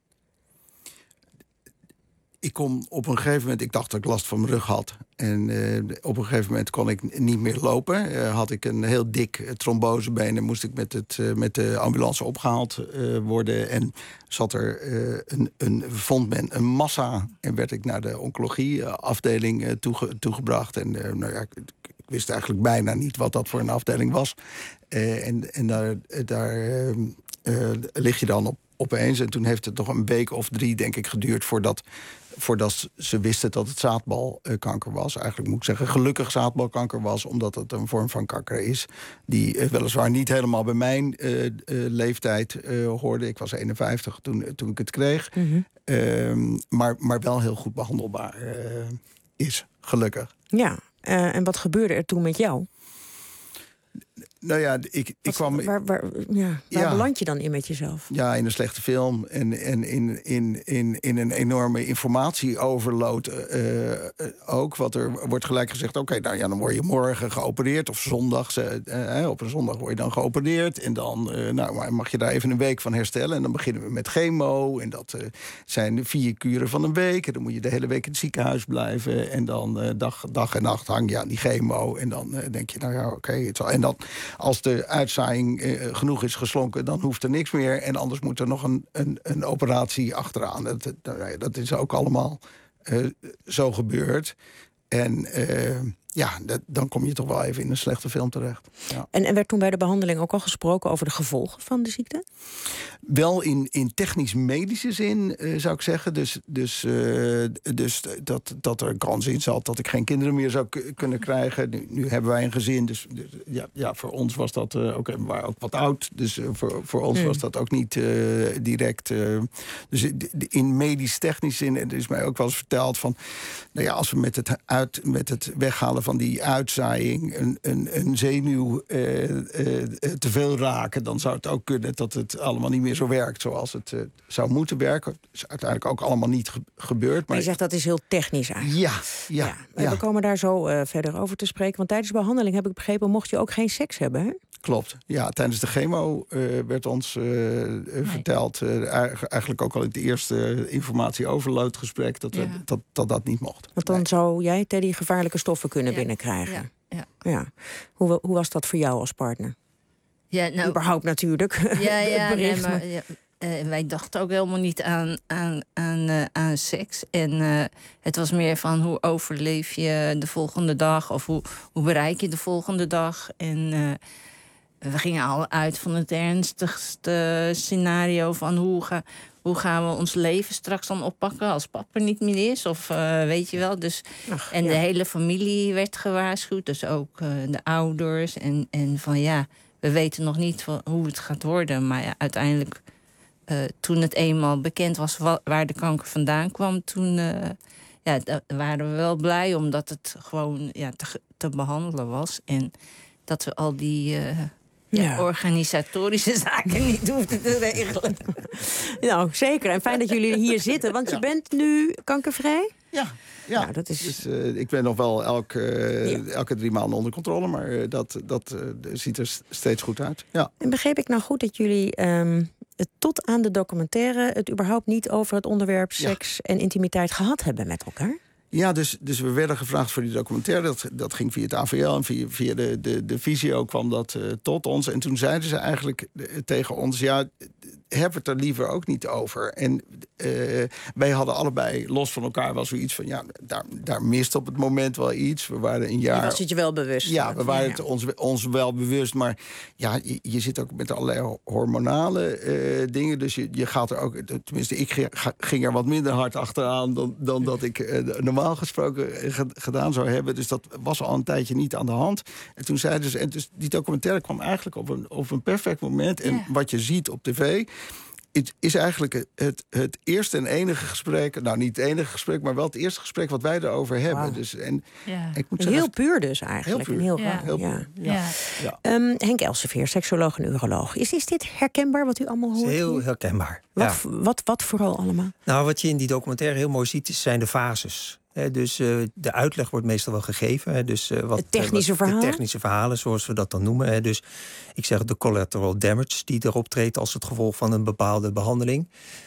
[SPEAKER 7] Ik kon op een gegeven moment, ik dacht dat ik last van mijn rug had. En op een gegeven moment kon ik niet meer lopen. Had ik een heel dik trombosebeen en moest ik met de ambulance opgehaald worden. En vond men een massa en werd ik naar de oncologieafdeling toegebracht. En ik wist eigenlijk bijna niet wat dat voor een afdeling was. En daar lig je dan opeens. En toen heeft het nog een week of 3, denk ik, geduurd voordat ze wisten dat het zaadbalkanker was. Eigenlijk moet ik zeggen gelukkig zaadbalkanker was, omdat het een vorm van kanker is die weliswaar niet helemaal bij mijn leeftijd hoorde. Ik was 51 toen ik het kreeg. Mm-hmm. Maar wel heel goed behandelbaar is, gelukkig.
[SPEAKER 16] Ja, en wat gebeurde er toen met jou?
[SPEAKER 7] Nou ja, ik kwam...
[SPEAKER 16] Waar beland je dan in met jezelf?
[SPEAKER 7] Ja, in een slechte film en in een enorme informatieoverload ook. Want er wordt gelijk gezegd, oké, dan word je morgen geopereerd. Of zondag, op een zondag word je dan geopereerd. En dan mag je daar even een week van herstellen. En dan beginnen we met chemo. En dat zijn 4 kuren van een week. En dan moet je de hele week in het ziekenhuis blijven. En dan dag en nacht hang je aan die chemo. En dan denk je, oké. En dan, als de uitzaaiing genoeg is geslonken, dan hoeft er niks meer. En anders moet er nog een operatie achteraan. Dat is ook allemaal zo gebeurd. En dan kom je toch wel even in een slechte film terecht. Ja.
[SPEAKER 16] En werd toen bij de behandeling ook al gesproken over de gevolgen van de ziekte?
[SPEAKER 7] Wel in technisch-medische zin, zou ik zeggen. Dus dat er een kans in zat dat ik geen kinderen meer zou kunnen krijgen. Nu hebben wij een gezin, dus voor ons was dat... we waren ook wat oud, dus voor ons was dat ook niet direct... dus in medisch-technisch zin, en er is mij ook wel eens verteld van... als we met het weghalen van die uitzaaiing een zenuw te veel raken, dan zou het ook kunnen dat het allemaal niet meer zo werkt zoals het zou moeten werken. Dat is uiteindelijk ook allemaal niet gebeurd. Maar
[SPEAKER 16] je zegt dat is heel technisch eigenlijk.
[SPEAKER 7] Ja.
[SPEAKER 16] We komen daar zo verder over te spreken. Want tijdens de behandeling, heb ik begrepen, mocht je ook geen seks hebben, hè?
[SPEAKER 7] Klopt. Ja, tijdens de chemo werd ons verteld, eigenlijk ook al in het eerste informatieoverloadgesprek, dat niet mocht.
[SPEAKER 16] Want dan zou jij, Teddy, gevaarlijke stoffen kunnen binnenkrijgen. Ja. Hoe was dat voor jou als partner?
[SPEAKER 6] Ja, nou,
[SPEAKER 16] überhaupt natuurlijk.
[SPEAKER 6] Wij dachten ook helemaal niet aan seks. En het was meer van hoe overleef je de volgende dag, of hoe bereik je de volgende dag. En we gingen al uit van het ernstigste scenario van hoe gaan we ons leven straks dan oppakken als papa niet meer is? Of weet je wel. Dus, de hele familie werd gewaarschuwd. Dus ook de ouders. En van we weten nog niet hoe het gaat worden. Maar uiteindelijk toen het eenmaal bekend was waar de kanker vandaan kwam, toen waren we wel blij omdat het gewoon te behandelen was. En dat we al die organisatorische zaken niet hoefden te regelen.
[SPEAKER 16] Nou, zeker. En fijn dat jullie hier zitten, want je bent nu kankervrij?
[SPEAKER 7] Ja.
[SPEAKER 16] Nou, dat is...
[SPEAKER 7] Dus, ik ben nog wel elke 3 maanden onder controle, maar dat ziet er steeds goed uit. Ja.
[SPEAKER 16] En begreep ik nou goed dat jullie het tot aan de documentaire het überhaupt niet over het onderwerp seks en intimiteit gehad hebben met elkaar?
[SPEAKER 7] Ja, dus we werden gevraagd voor die documentaire. Dat ging via het AVL en via de Visio kwam dat tot ons. En toen zeiden ze eigenlijk tegen ons, heb het er liever ook niet over. En wij hadden allebei, los van elkaar, wel zoiets van... daar mist op het moment wel iets. We waren een jaar...
[SPEAKER 16] Je was het je wel bewust.
[SPEAKER 7] Ja, we waren het ons wel bewust. Maar je zit ook met allerlei hormonale dingen. Dus je gaat er ook... Tenminste, ik ging er wat minder hard achteraan dan dat ik normaal gesproken gedaan zou hebben. Dus dat was al een tijdje niet aan de hand. En toen zeiden ze... En dus die documentaire kwam eigenlijk op een perfect moment. En wat je ziet op tv... Het is eigenlijk het eerste en enige gesprek... Nou, niet het enige gesprek, maar wel het eerste gesprek... wat wij erover hebben.
[SPEAKER 16] Wow.
[SPEAKER 7] Dus,
[SPEAKER 16] ik moet zeggen, heel puur dus eigenlijk.
[SPEAKER 7] Heel
[SPEAKER 16] puur.
[SPEAKER 7] Ja.
[SPEAKER 16] Henk Elsevier, seksoloog en uroloog. Is dit herkenbaar wat u allemaal hoort?
[SPEAKER 2] Heel herkenbaar.
[SPEAKER 16] Wat vooral allemaal?
[SPEAKER 2] Nou, wat je in die documentaire heel mooi ziet... zijn de fases. Dus de uitleg wordt meestal wel gegeven. Dus,
[SPEAKER 16] het technische verhaal?
[SPEAKER 2] De technische verhalen, zoals we dat dan noemen. Dus ik zeg de collateral damage die erop treedt... als het gevolg van een bepaalde behandeling.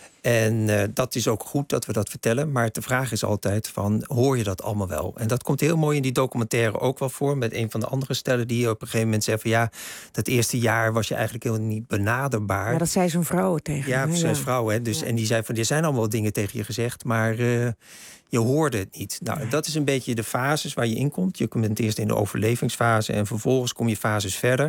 [SPEAKER 2] En dat is ook goed dat we dat vertellen. Maar de vraag is altijd van, hoor je dat allemaal wel? En dat komt heel mooi in die documentaire ook wel voor... met een van de andere stellen die op een gegeven moment zei van... dat eerste jaar was je eigenlijk helemaal niet benaderbaar.
[SPEAKER 16] Ja, dat zei zijn vrouw tegen
[SPEAKER 2] hem. Ja, zijn vrouw. Hè? Dus,
[SPEAKER 16] ja.
[SPEAKER 2] En die zei van, er zijn allemaal dingen tegen je gezegd... maar je hoorde het niet. Nou, dat is een beetje de fases waar je in komt. Je bent eerst in de overlevingsfase... en vervolgens kom je fases verder...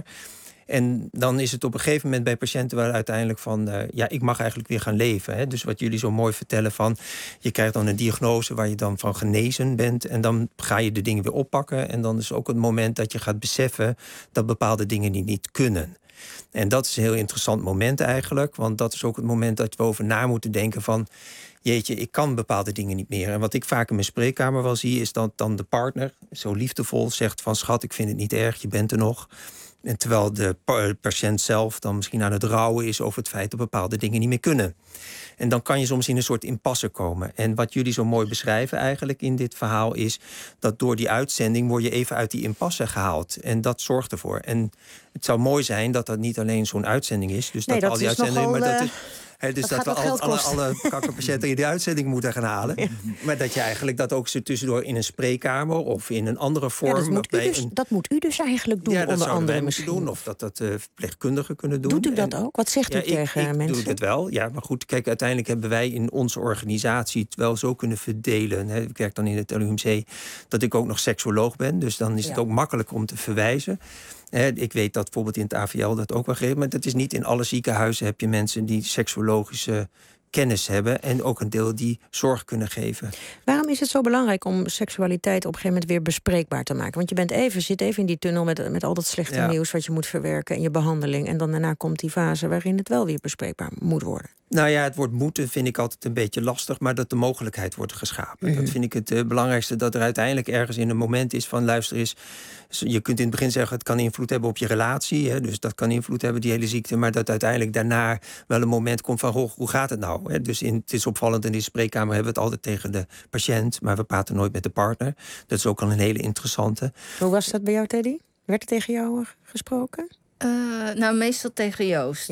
[SPEAKER 2] En dan is het op een gegeven moment bij patiënten wel uiteindelijk van... ik mag eigenlijk weer gaan leven. Hè? Dus wat jullie zo mooi vertellen van... je krijgt dan een diagnose waar je dan van genezen bent... en dan ga je de dingen weer oppakken. En dan is ook het moment dat je gaat beseffen... dat bepaalde dingen niet kunnen. En dat is een heel interessant moment eigenlijk. Want dat is ook het moment dat we over na moeten denken van... jeetje, ik kan bepaalde dingen niet meer. En wat ik vaak in mijn spreekkamer wel zie... is dat dan de partner zo liefdevol zegt van... schat, ik vind het niet erg, je bent er nog... En terwijl de patiënt zelf dan misschien aan het rouwen is... over het feit dat bepaalde dingen niet meer kunnen. En dan kan je soms in een soort impasse komen. En wat jullie zo mooi beschrijven eigenlijk in dit verhaal is... dat door die uitzending word je even uit die impasse gehaald. En dat zorgt ervoor. En het zou mooi zijn dat dat niet alleen zo'n uitzending is. Dus
[SPEAKER 16] nee,
[SPEAKER 2] dat al die uitzendingen...
[SPEAKER 16] Nogal,
[SPEAKER 2] maar dat is, dus dat we alle kankerpatiënten in die uitzending moeten gaan halen. Ja. Maar dat je eigenlijk dat ook tussendoor in een spreekkamer... of in een andere vorm...
[SPEAKER 16] dat moet u dus eigenlijk doen, onder andere misschien.
[SPEAKER 2] Doen, of dat verpleegkundigen kunnen doen.
[SPEAKER 16] Doet u dat ook? Wat zegt u tegen mensen?
[SPEAKER 2] Ik doe het wel, ja. Maar goed, kijk, uiteindelijk hebben wij in onze organisatie... het wel zo kunnen verdelen. Hè. Ik werk dan in het LUMC, dat ik ook nog seksoloog ben. Dus dan is het ook makkelijker om te verwijzen. Ik weet dat bijvoorbeeld in het AVL dat ook wel geeft... maar dat is niet in alle ziekenhuizen heb je mensen die seksologische kennis hebben... en ook een deel die zorg kunnen geven.
[SPEAKER 16] Waarom is het zo belangrijk om seksualiteit op een gegeven moment weer bespreekbaar te maken? Want je zit even in die tunnel met al dat slechte nieuws... wat je moet verwerken in je behandeling... en dan daarna komt die fase waarin het wel weer bespreekbaar moet worden.
[SPEAKER 2] Nou ja, het woord moeten vind ik altijd een beetje lastig... maar dat de mogelijkheid wordt geschapen. Dat vind ik het belangrijkste, dat er uiteindelijk ergens in een moment is van... luister eens, je kunt in het begin zeggen... het kan invloed hebben op je relatie, hè, dus dat kan invloed hebben, die hele ziekte... maar dat uiteindelijk daarna wel een moment komt van... hoe gaat het nou? Hè? Dus het is opvallend, in die spreekkamer hebben we het altijd tegen de patiënt... maar we praten nooit met de partner. Dat is ook al een hele interessante.
[SPEAKER 16] Hoe was dat bij jou, Teddy? Werd er tegen jou gesproken?
[SPEAKER 6] Nou, meestal tegen Joost.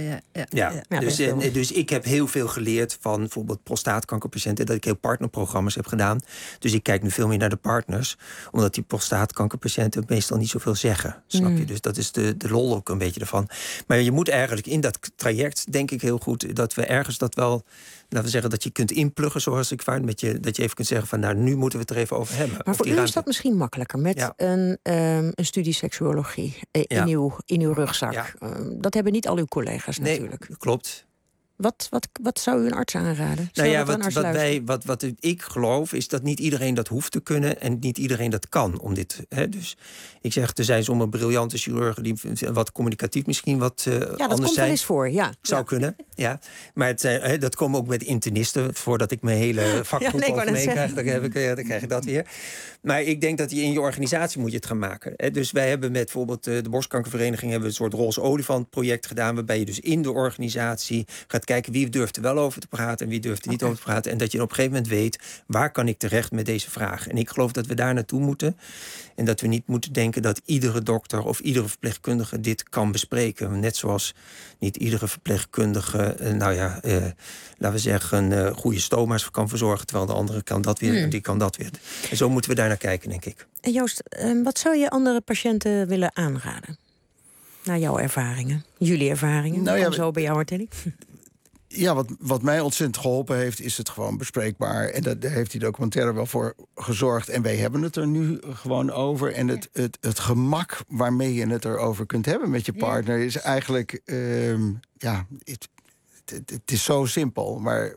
[SPEAKER 2] Dus ik heb heel veel geleerd van bijvoorbeeld prostaatkankerpatiënten... dat ik heel partnerprogramma's heb gedaan. Dus ik kijk nu veel meer naar de partners... omdat die prostaatkankerpatiënten meestal niet zoveel zeggen. Snap je? Dus dat is de lol ook een beetje ervan. Maar je moet eigenlijk in dat traject, denk ik heel goed... dat we ergens dat wel... laten we zeggen dat je kunt inpluggen zoals ik vaak... dat je even kunt zeggen van nou, nu moeten we het er even over hebben.
[SPEAKER 16] Maar voor u is dat misschien makkelijker met een studie seksuologie in uw rugzak. Ja. Dat hebben niet al uw collega's natuurlijk.
[SPEAKER 2] Nee, klopt.
[SPEAKER 16] Wat zou u een arts aanraden?
[SPEAKER 2] Wat ik geloof is dat niet iedereen dat hoeft te kunnen... en niet iedereen dat kan. Dus ik zeg, er zijn sommige briljante chirurgen... die wat communicatief misschien wat anders zijn.
[SPEAKER 16] Dat komt wel eens voor, ja.
[SPEAKER 2] Zou kunnen. Ja, maar dat komt ook met internisten. Voordat ik mijn hele vakgroep overheen krijg, dan krijg ik dat weer. Maar ik denk dat je in je organisatie moet je het gaan maken. Dus wij hebben met bijvoorbeeld de borstkankervereniging hebben een soort roze olifant project gedaan, waarbij je dus in de organisatie gaat kijken wie durft er wel over te praten en wie durft er niet over te praten. En dat je op een gegeven moment weet, waar kan ik terecht met deze vraag? En ik geloof dat we daar naartoe moeten. En dat we niet moeten denken dat iedere dokter of iedere verpleegkundige dit kan bespreken. Net zoals niet iedere verpleegkundige, laten we zeggen, goede stoma's kan verzorgen, terwijl de andere kan dat weer en die kan dat weer. En zo moeten we daar naar kijken, denk ik.
[SPEAKER 16] En Joost, wat zou je andere patiënten willen aanraden? Naar jouw ervaringen, jullie ervaringen. Nou ja, zo bij jou, Teddy.
[SPEAKER 7] Ja, wat mij ontzettend geholpen heeft, is het gewoon bespreekbaar. En daar heeft die documentaire wel voor gezorgd. En wij hebben het er nu gewoon over. En het gemak waarmee je het erover kunt hebben met je partner is eigenlijk, het is zo simpel, maar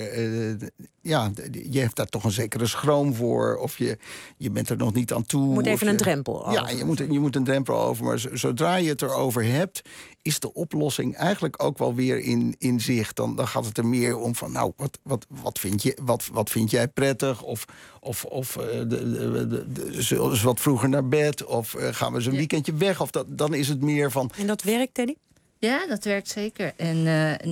[SPEAKER 7] je hebt daar toch een zekere schroom voor. Of je bent er nog niet aan toe.
[SPEAKER 16] Je moet even een drempel over.
[SPEAKER 7] Ja, je moet een drempel over. Maar zodra je het erover hebt, is de oplossing eigenlijk ook wel weer in zicht. Dan gaat het er meer om van, nou, wat vind jij prettig? Of zullen ze wat vroeger naar bed? Of gaan we eens een weekendje weg? Of dan is het meer van...
[SPEAKER 16] En dat werkt, Teddy?
[SPEAKER 6] Ja, dat werkt zeker. En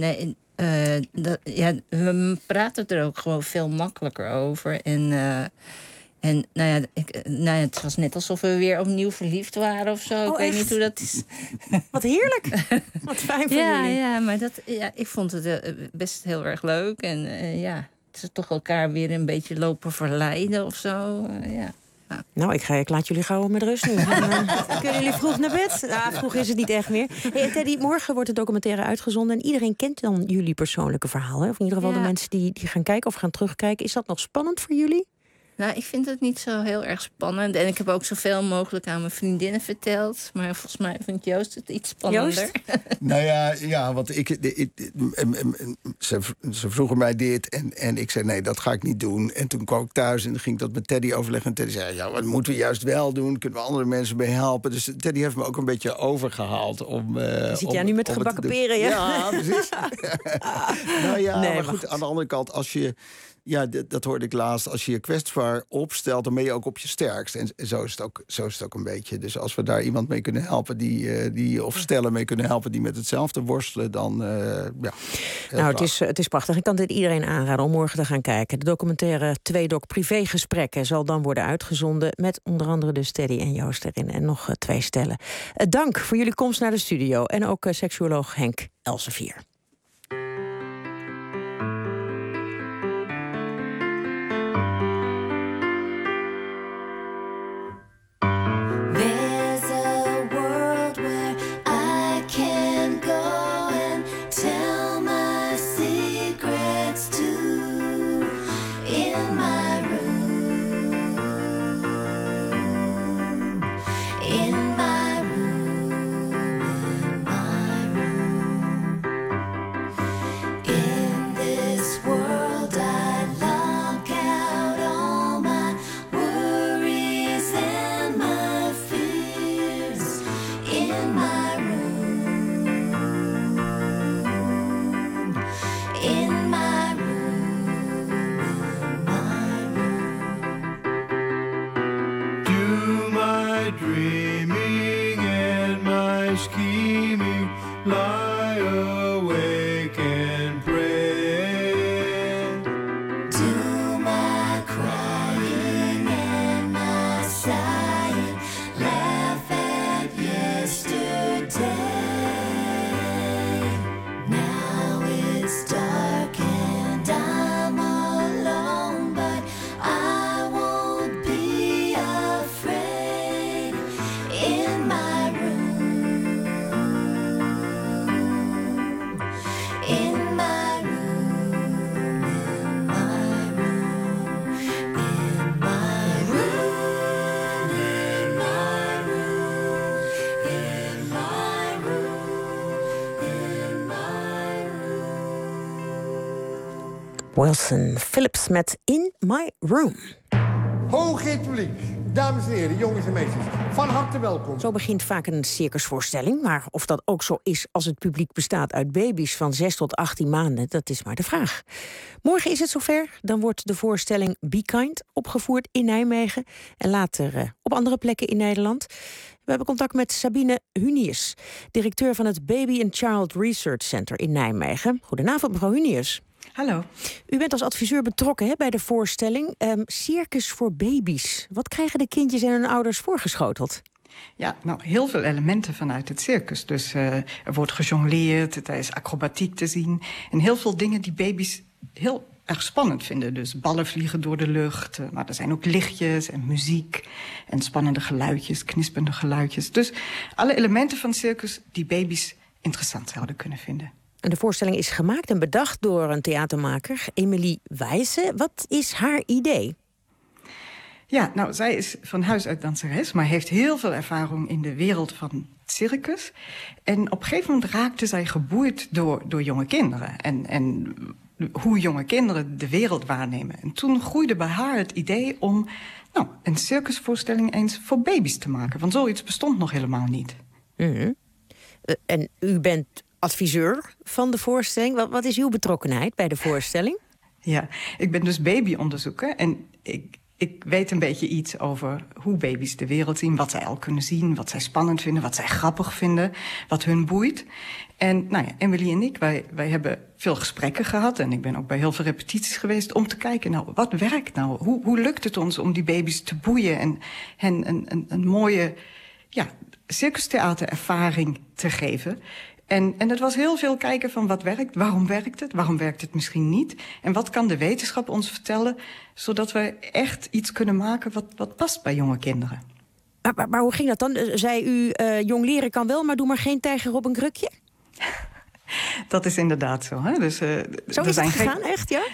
[SPEAKER 6] we praten er ook gewoon veel makkelijker over. En het was net alsof we weer opnieuw verliefd waren of zo. Ik weet niet hoe dat is.
[SPEAKER 16] Wat heerlijk. Wat fijn voor jullie.
[SPEAKER 6] Ja, maar ik vond het best heel erg leuk. En het is toch elkaar weer een beetje lopen verleiden of zo.
[SPEAKER 16] Nou, ik laat jullie gauw met rust nu. Dan kunnen jullie vroeg naar bed? Vroeg is het niet echt meer. Hey, Teddy, morgen wordt de documentaire uitgezonden. En iedereen kent dan jullie persoonlijke verhaal. Hè? Of in ieder geval de mensen die gaan kijken of gaan terugkijken. Is dat nog spannend voor jullie?
[SPEAKER 6] Nou, ik vind het niet zo heel erg spannend. En ik heb ook zoveel mogelijk aan mijn vriendinnen verteld. Maar volgens mij vindt Joost het iets spannender.
[SPEAKER 16] Joost?
[SPEAKER 7] Nou ja, want ze vroegen mij dit en ik zei nee, dat ga ik niet doen. En toen kwam ik thuis en ging ik dat met Teddy overleggen. En Teddy zei, ja, wat moeten we juist wel doen? Kunnen we andere mensen mee helpen? Dus Teddy heeft me ook een beetje overgehaald om...
[SPEAKER 16] Zit jij nu met gebakken peren, ja?
[SPEAKER 7] Ja, precies. Maar goed, aan de andere kant, als je... Ja, dat hoorde ik laatst. Als je je kwetsbaar opstelt, dan ben je ook op je sterkst. En zo is het ook een beetje. Dus als we daar iemand mee kunnen helpen, of stellen mee kunnen helpen die met hetzelfde worstelen, dan
[SPEAKER 16] het is prachtig. Ik kan dit iedereen aanraden om morgen te gaan kijken. De documentaire 2Doc Privégesprekken zal dan worden uitgezonden met onder andere dus Teddy en Joost erin en nog 2 stellen. Dank voor jullie komst naar de studio en ook seksuoloog Henk Elsevier. Wilson Phillips met In My Room.
[SPEAKER 5] Hoog in het publiek. Dames en heren, jongens en meisjes, van harte welkom.
[SPEAKER 16] Zo begint vaak een circusvoorstelling. Maar of dat ook zo is als het publiek bestaat uit baby's van 6 tot 18 maanden, dat is maar de vraag. Morgen is het zover. Dan wordt de voorstelling Be Kind opgevoerd in Nijmegen. En later op andere plekken in Nederland. We hebben contact met Sabine Hunius, directeur van het Baby and Child Research Center in Nijmegen. Goedenavond, mevrouw Hunius.
[SPEAKER 9] Hallo.
[SPEAKER 16] U bent als adviseur betrokken bij de voorstelling Circus voor Baby's. Wat krijgen de kindjes en hun ouders voorgeschoteld?
[SPEAKER 9] Ja, nou, heel veel elementen vanuit het circus. Dus er wordt gejongleerd, er is acrobatiek te zien. En heel veel dingen die baby's heel erg spannend vinden. Dus ballen vliegen door de lucht, maar er zijn ook lichtjes en muziek en spannende geluidjes, knispende geluidjes. Dus alle elementen van het circus die baby's interessant zouden kunnen vinden.
[SPEAKER 16] En de voorstelling is gemaakt en bedacht door een theatermaker, Emilie Wijze. Wat is haar idee?
[SPEAKER 9] Ja, nou, zij is van huis uit danseres, maar heeft heel veel ervaring in de wereld van het circus. En op een gegeven moment raakte zij geboeid door jonge kinderen. En hoe jonge kinderen de wereld waarnemen. En toen groeide bij haar het idee om een circusvoorstelling eens voor baby's te maken. Want zoiets bestond nog helemaal niet.
[SPEAKER 16] Mm-hmm. En u bent adviseur van de voorstelling. Wat is uw betrokkenheid bij de voorstelling?
[SPEAKER 9] Ja, ik ben dus babyonderzoeker en ik weet een beetje iets over hoe baby's de wereld zien, wat zij al kunnen zien, wat zij spannend vinden, wat zij grappig vinden, wat hun boeit. En Emily en ik, wij hebben veel gesprekken gehad en ik ben ook bij heel veel repetities geweest om te kijken, wat werkt nou? Hoe lukt het ons om die baby's te boeien en hen een mooie circustheaterervaring te geven? En het was heel veel kijken van wat werkt, waarom werkt het misschien niet? En wat kan de wetenschap ons vertellen, zodat we echt iets kunnen maken wat past bij jonge kinderen.
[SPEAKER 16] Maar hoe ging dat dan? Zei u, jong leren kan wel, maar doe maar geen tijger op een krukje?
[SPEAKER 9] Dat is inderdaad zo. Hè? Dus,
[SPEAKER 16] zo is het gegaan, echt, ja?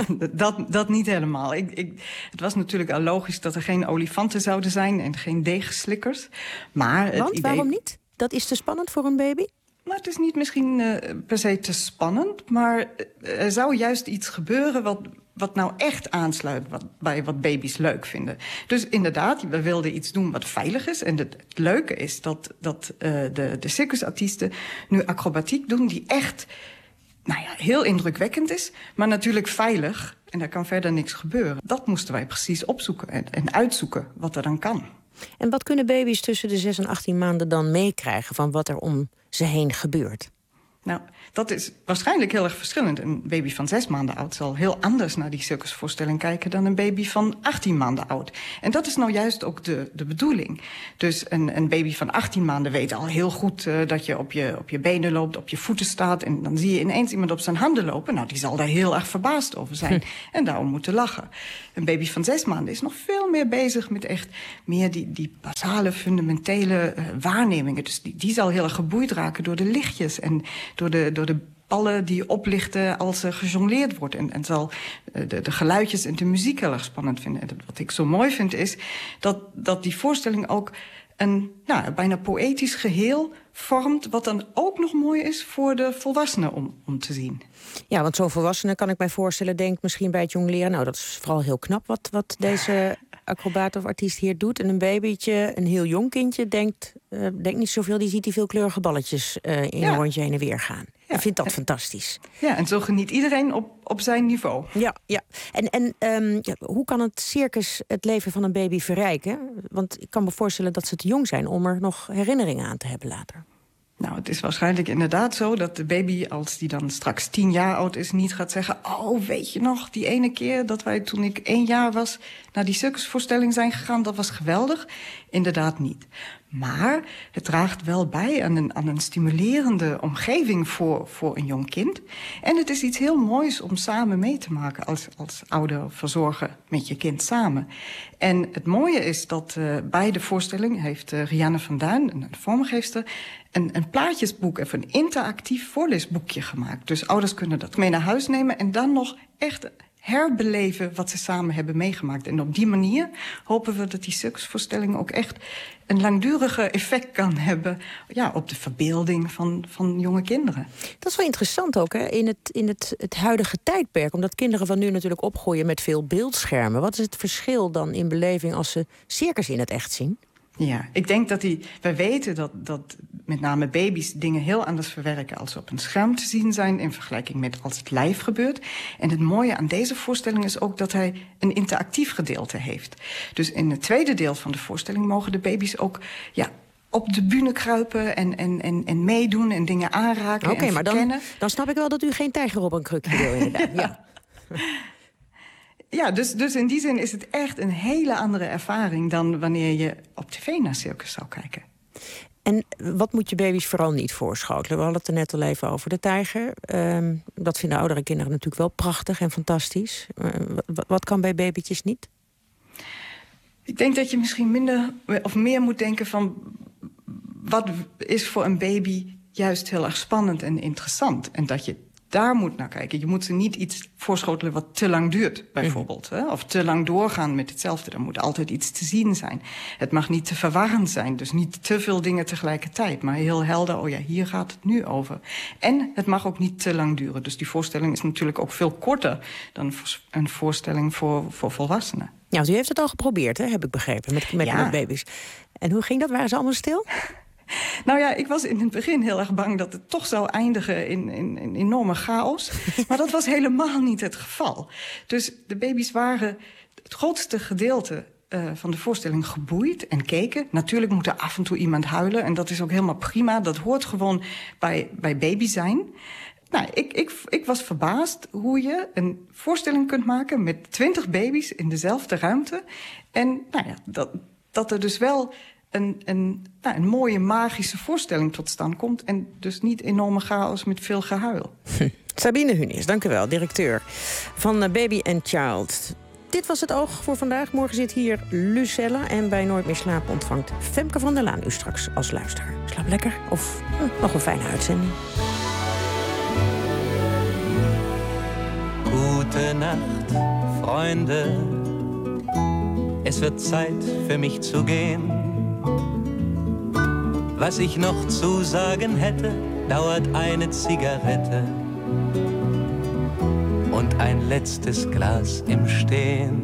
[SPEAKER 9] dat niet helemaal. Het was natuurlijk al logisch dat er geen olifanten zouden zijn en geen deegslikkers. Maar
[SPEAKER 16] waarom niet? Dat is te spannend voor een baby?
[SPEAKER 9] Maar het is niet misschien per se te spannend, maar er zou juist iets gebeuren wat nou echt aansluit bij wat baby's leuk vinden. Dus inderdaad, we wilden iets doen wat veilig is. En het leuke is dat de circusartiesten nu acrobatiek doen die echt heel indrukwekkend is, maar natuurlijk veilig. En daar kan verder niks gebeuren. Dat moesten wij precies opzoeken en uitzoeken wat er dan kan.
[SPEAKER 16] En wat kunnen baby's tussen de 6 en 18 maanden dan meekrijgen van wat er om ze heen gebeurt?
[SPEAKER 9] Nou, dat is waarschijnlijk heel erg verschillend. Een baby van 6 maanden oud zal heel anders naar die circusvoorstelling kijken dan een baby van 18 maanden oud. En dat is nou juist ook de bedoeling. Dus een baby van 18 maanden weet al heel goed dat je op je benen loopt, op je voeten staat. En dan zie je ineens iemand op zijn handen lopen. Nou, die zal daar heel erg verbaasd over zijn en daarom moeten lachen. Een baby van 6 maanden is nog veel meer bezig met echt meer die basale, fundamentele waarnemingen. Dus die zal heel erg geboeid raken door de lichtjes en door de ballen die oplichten als er gejongleerd wordt. En zal de geluidjes en de muziek heel erg spannend vinden. En wat ik zo mooi vind is dat die voorstelling ook een bijna poëtisch geheel vormt, wat dan ook nog mooi is voor de volwassenen om te zien.
[SPEAKER 16] Ja, want zo'n volwassene, kan ik mij voorstellen, denkt misschien bij het jongleren, nou, dat is vooral heel knap wat deze acrobaat of artiest hier doet. En een babytje, een heel jong kindje, denkt niet zoveel. Die ziet die veelkleurige balletjes in een rondje heen en weer gaan. Ja. Ik vind dat fantastisch.
[SPEAKER 9] Ja, en zo geniet iedereen op zijn niveau.
[SPEAKER 16] Ja. En hoe kan het circus het leven van een baby verrijken? Want ik kan me voorstellen dat ze te jong zijn om er nog herinneringen aan te hebben later.
[SPEAKER 9] Nou, het is waarschijnlijk inderdaad zo dat de baby, als die dan straks 10 jaar oud is, niet gaat zeggen, oh, weet je nog, die ene keer dat wij toen ik 1 jaar was naar die circusvoorstelling zijn gegaan, dat was geweldig. Inderdaad niet. Maar het draagt wel bij aan een stimulerende omgeving voor een jong kind. En het is iets heel moois om samen mee te maken als ouder of verzorger met je kind samen. En het mooie is dat bij de voorstelling heeft Rianne van Duin, een vormgeefster, een plaatjesboek, even een interactief voorleesboekje gemaakt. Dus ouders kunnen dat mee naar huis nemen en dan nog echt herbeleven wat ze samen hebben meegemaakt. En op die manier hopen we dat die circusvoorstelling ook echt een langdurige effect kan hebben op de verbeelding van jonge kinderen.
[SPEAKER 16] Dat is wel interessant ook, hè? In het huidige tijdperk. Omdat kinderen van nu natuurlijk opgroeien met veel beeldschermen. Wat is het verschil dan in beleving als ze circus in het echt zien?
[SPEAKER 9] Ja, ik denk dat wij weten dat met name baby's dingen heel anders verwerken als ze op een scherm te zien zijn in vergelijking met als het live gebeurt. En het mooie aan deze voorstelling is ook dat hij een interactief gedeelte heeft. Dus in het tweede deel van de voorstelling mogen de baby's ook op de bühne kruipen en meedoen en dingen aanraken.
[SPEAKER 16] Oké, maar dan snap ik wel dat u geen tijger op een krukje wil, inderdaad. Ja.
[SPEAKER 9] Ja, dus in die zin is het echt een hele andere ervaring dan wanneer je op tv naar circus zou kijken.
[SPEAKER 16] En wat moet je baby's vooral niet voorschotelen? We hadden het er net al even over de tijger. Dat vinden oudere kinderen natuurlijk wel prachtig en fantastisch. Wat kan bij babytjes niet?
[SPEAKER 9] Ik denk dat je misschien minder of meer moet denken van wat is voor een baby juist heel erg spannend en interessant. En dat je daar moet naar kijken. Je moet ze niet iets voorschotelen wat te lang duurt, bijvoorbeeld. Hè? Of te lang doorgaan met hetzelfde. Er moet altijd iets te zien zijn. Het mag niet te verwarrend zijn. Dus niet te veel dingen tegelijkertijd. Maar heel helder, hier gaat het nu over. En het mag ook niet te lang duren. Dus die voorstelling is natuurlijk ook veel korter dan een voorstelling voor volwassenen.
[SPEAKER 16] Ja, u heeft het al geprobeerd, hè, heb ik begrepen, met baby's. En hoe ging dat? Waren ze allemaal stil?
[SPEAKER 9] Nou ja, ik was in het begin heel erg bang dat het toch zou eindigen in enorme chaos. Maar dat was helemaal niet het geval. Dus de baby's waren het grootste gedeelte van de voorstelling geboeid en keken. Natuurlijk moet er af en toe iemand huilen. En dat is ook helemaal prima. Dat hoort gewoon bij baby zijn. Nou, ik was verbaasd hoe je een voorstelling kunt maken met 20 baby's in dezelfde ruimte. En dat er dus wel een mooie magische voorstelling tot stand komt. En dus niet enorme chaos met veel gehuil.
[SPEAKER 16] Sabine Hunis, dank u wel, directeur van Baby and Child. Dit was het Oog voor vandaag. Morgen zit hier Lucella. En bij Nooit meer slapen ontvangt Femke van der Laan u straks als luisteraar. Slaap lekker of nog een fijne uitzending.
[SPEAKER 14] Gute Nacht, Freunde. Es wird Zeit für mich zu gehen. Was ich noch zu sagen hätte, dauert eine Zigarette und ein letztes Glas im Stehen.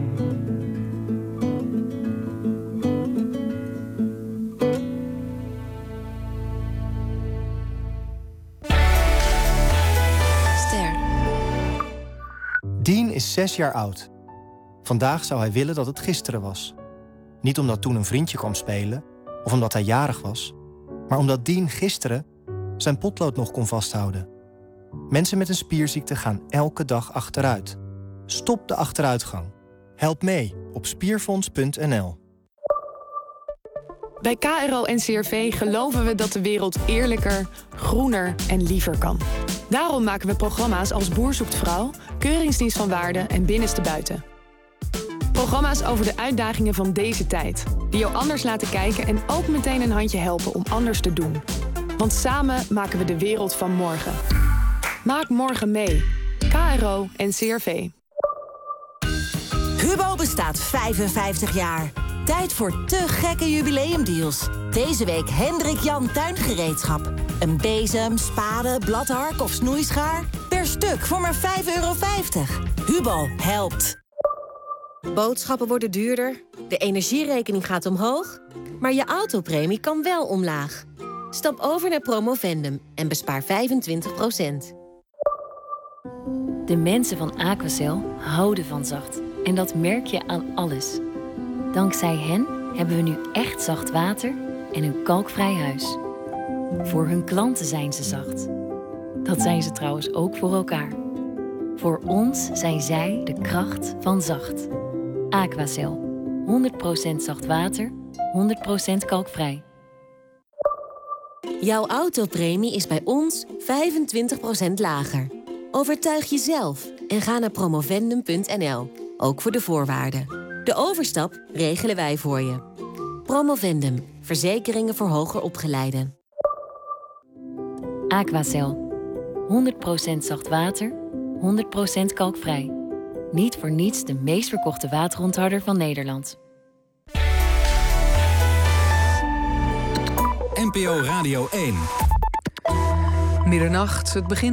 [SPEAKER 8] Dean is 6 jaar oud. Vandaag zou hij willen dat het gisteren was. Niet omdat toen een vriendje kwam spelen of omdat hij jarig was, maar omdat Dean gisteren zijn potlood nog kon vasthouden. Mensen met een spierziekte gaan elke dag achteruit. Stop de achteruitgang. Help mee op spierfonds.nl.
[SPEAKER 11] Bij KRO-NCRV geloven we dat de wereld eerlijker, groener en liever kan. Daarom maken we programma's als Boer zoekt vrouw, Keuringsdienst van Waarde en Binnenste Buiten. Programma's over de uitdagingen van deze tijd, die jou anders laten kijken en ook meteen een handje helpen om anders te doen. Want samen maken we de wereld van morgen. Maak morgen mee. KRO-NCRV.
[SPEAKER 23] Hubo bestaat 55 jaar. Tijd voor te gekke jubileumdeals. Deze week Hendrik Jan Tuingereedschap. Een bezem, spade, bladhark of snoeischaar. Per stuk voor maar €5,50. Hubo helpt.
[SPEAKER 24] Boodschappen worden duurder, de energierekening gaat omhoog, maar je autopremie kan wel omlaag. Stap over naar Promovendum en bespaar 25%.
[SPEAKER 12] De mensen van Aquacel houden van zacht. En dat merk je aan alles. Dankzij hen hebben we nu echt zacht water en een kalkvrij huis. Voor hun klanten zijn ze zacht. Dat zijn ze trouwens ook voor elkaar. Voor ons zijn zij de kracht van zacht. Aquacel. 100% zacht water, 100% kalkvrij.
[SPEAKER 24] Jouw autopremie is bij ons 25% lager. Overtuig jezelf en ga naar promovendum.nl. Ook voor de voorwaarden. De overstap regelen wij voor je. Promovendum. Verzekeringen voor hoger opgeleiden.
[SPEAKER 12] Aquacel. 100% zacht water, 100% kalkvrij. Niet voor niets de meest verkochte wateronthouder van Nederland.
[SPEAKER 10] NPO Radio 1.
[SPEAKER 13] Middernacht, het begin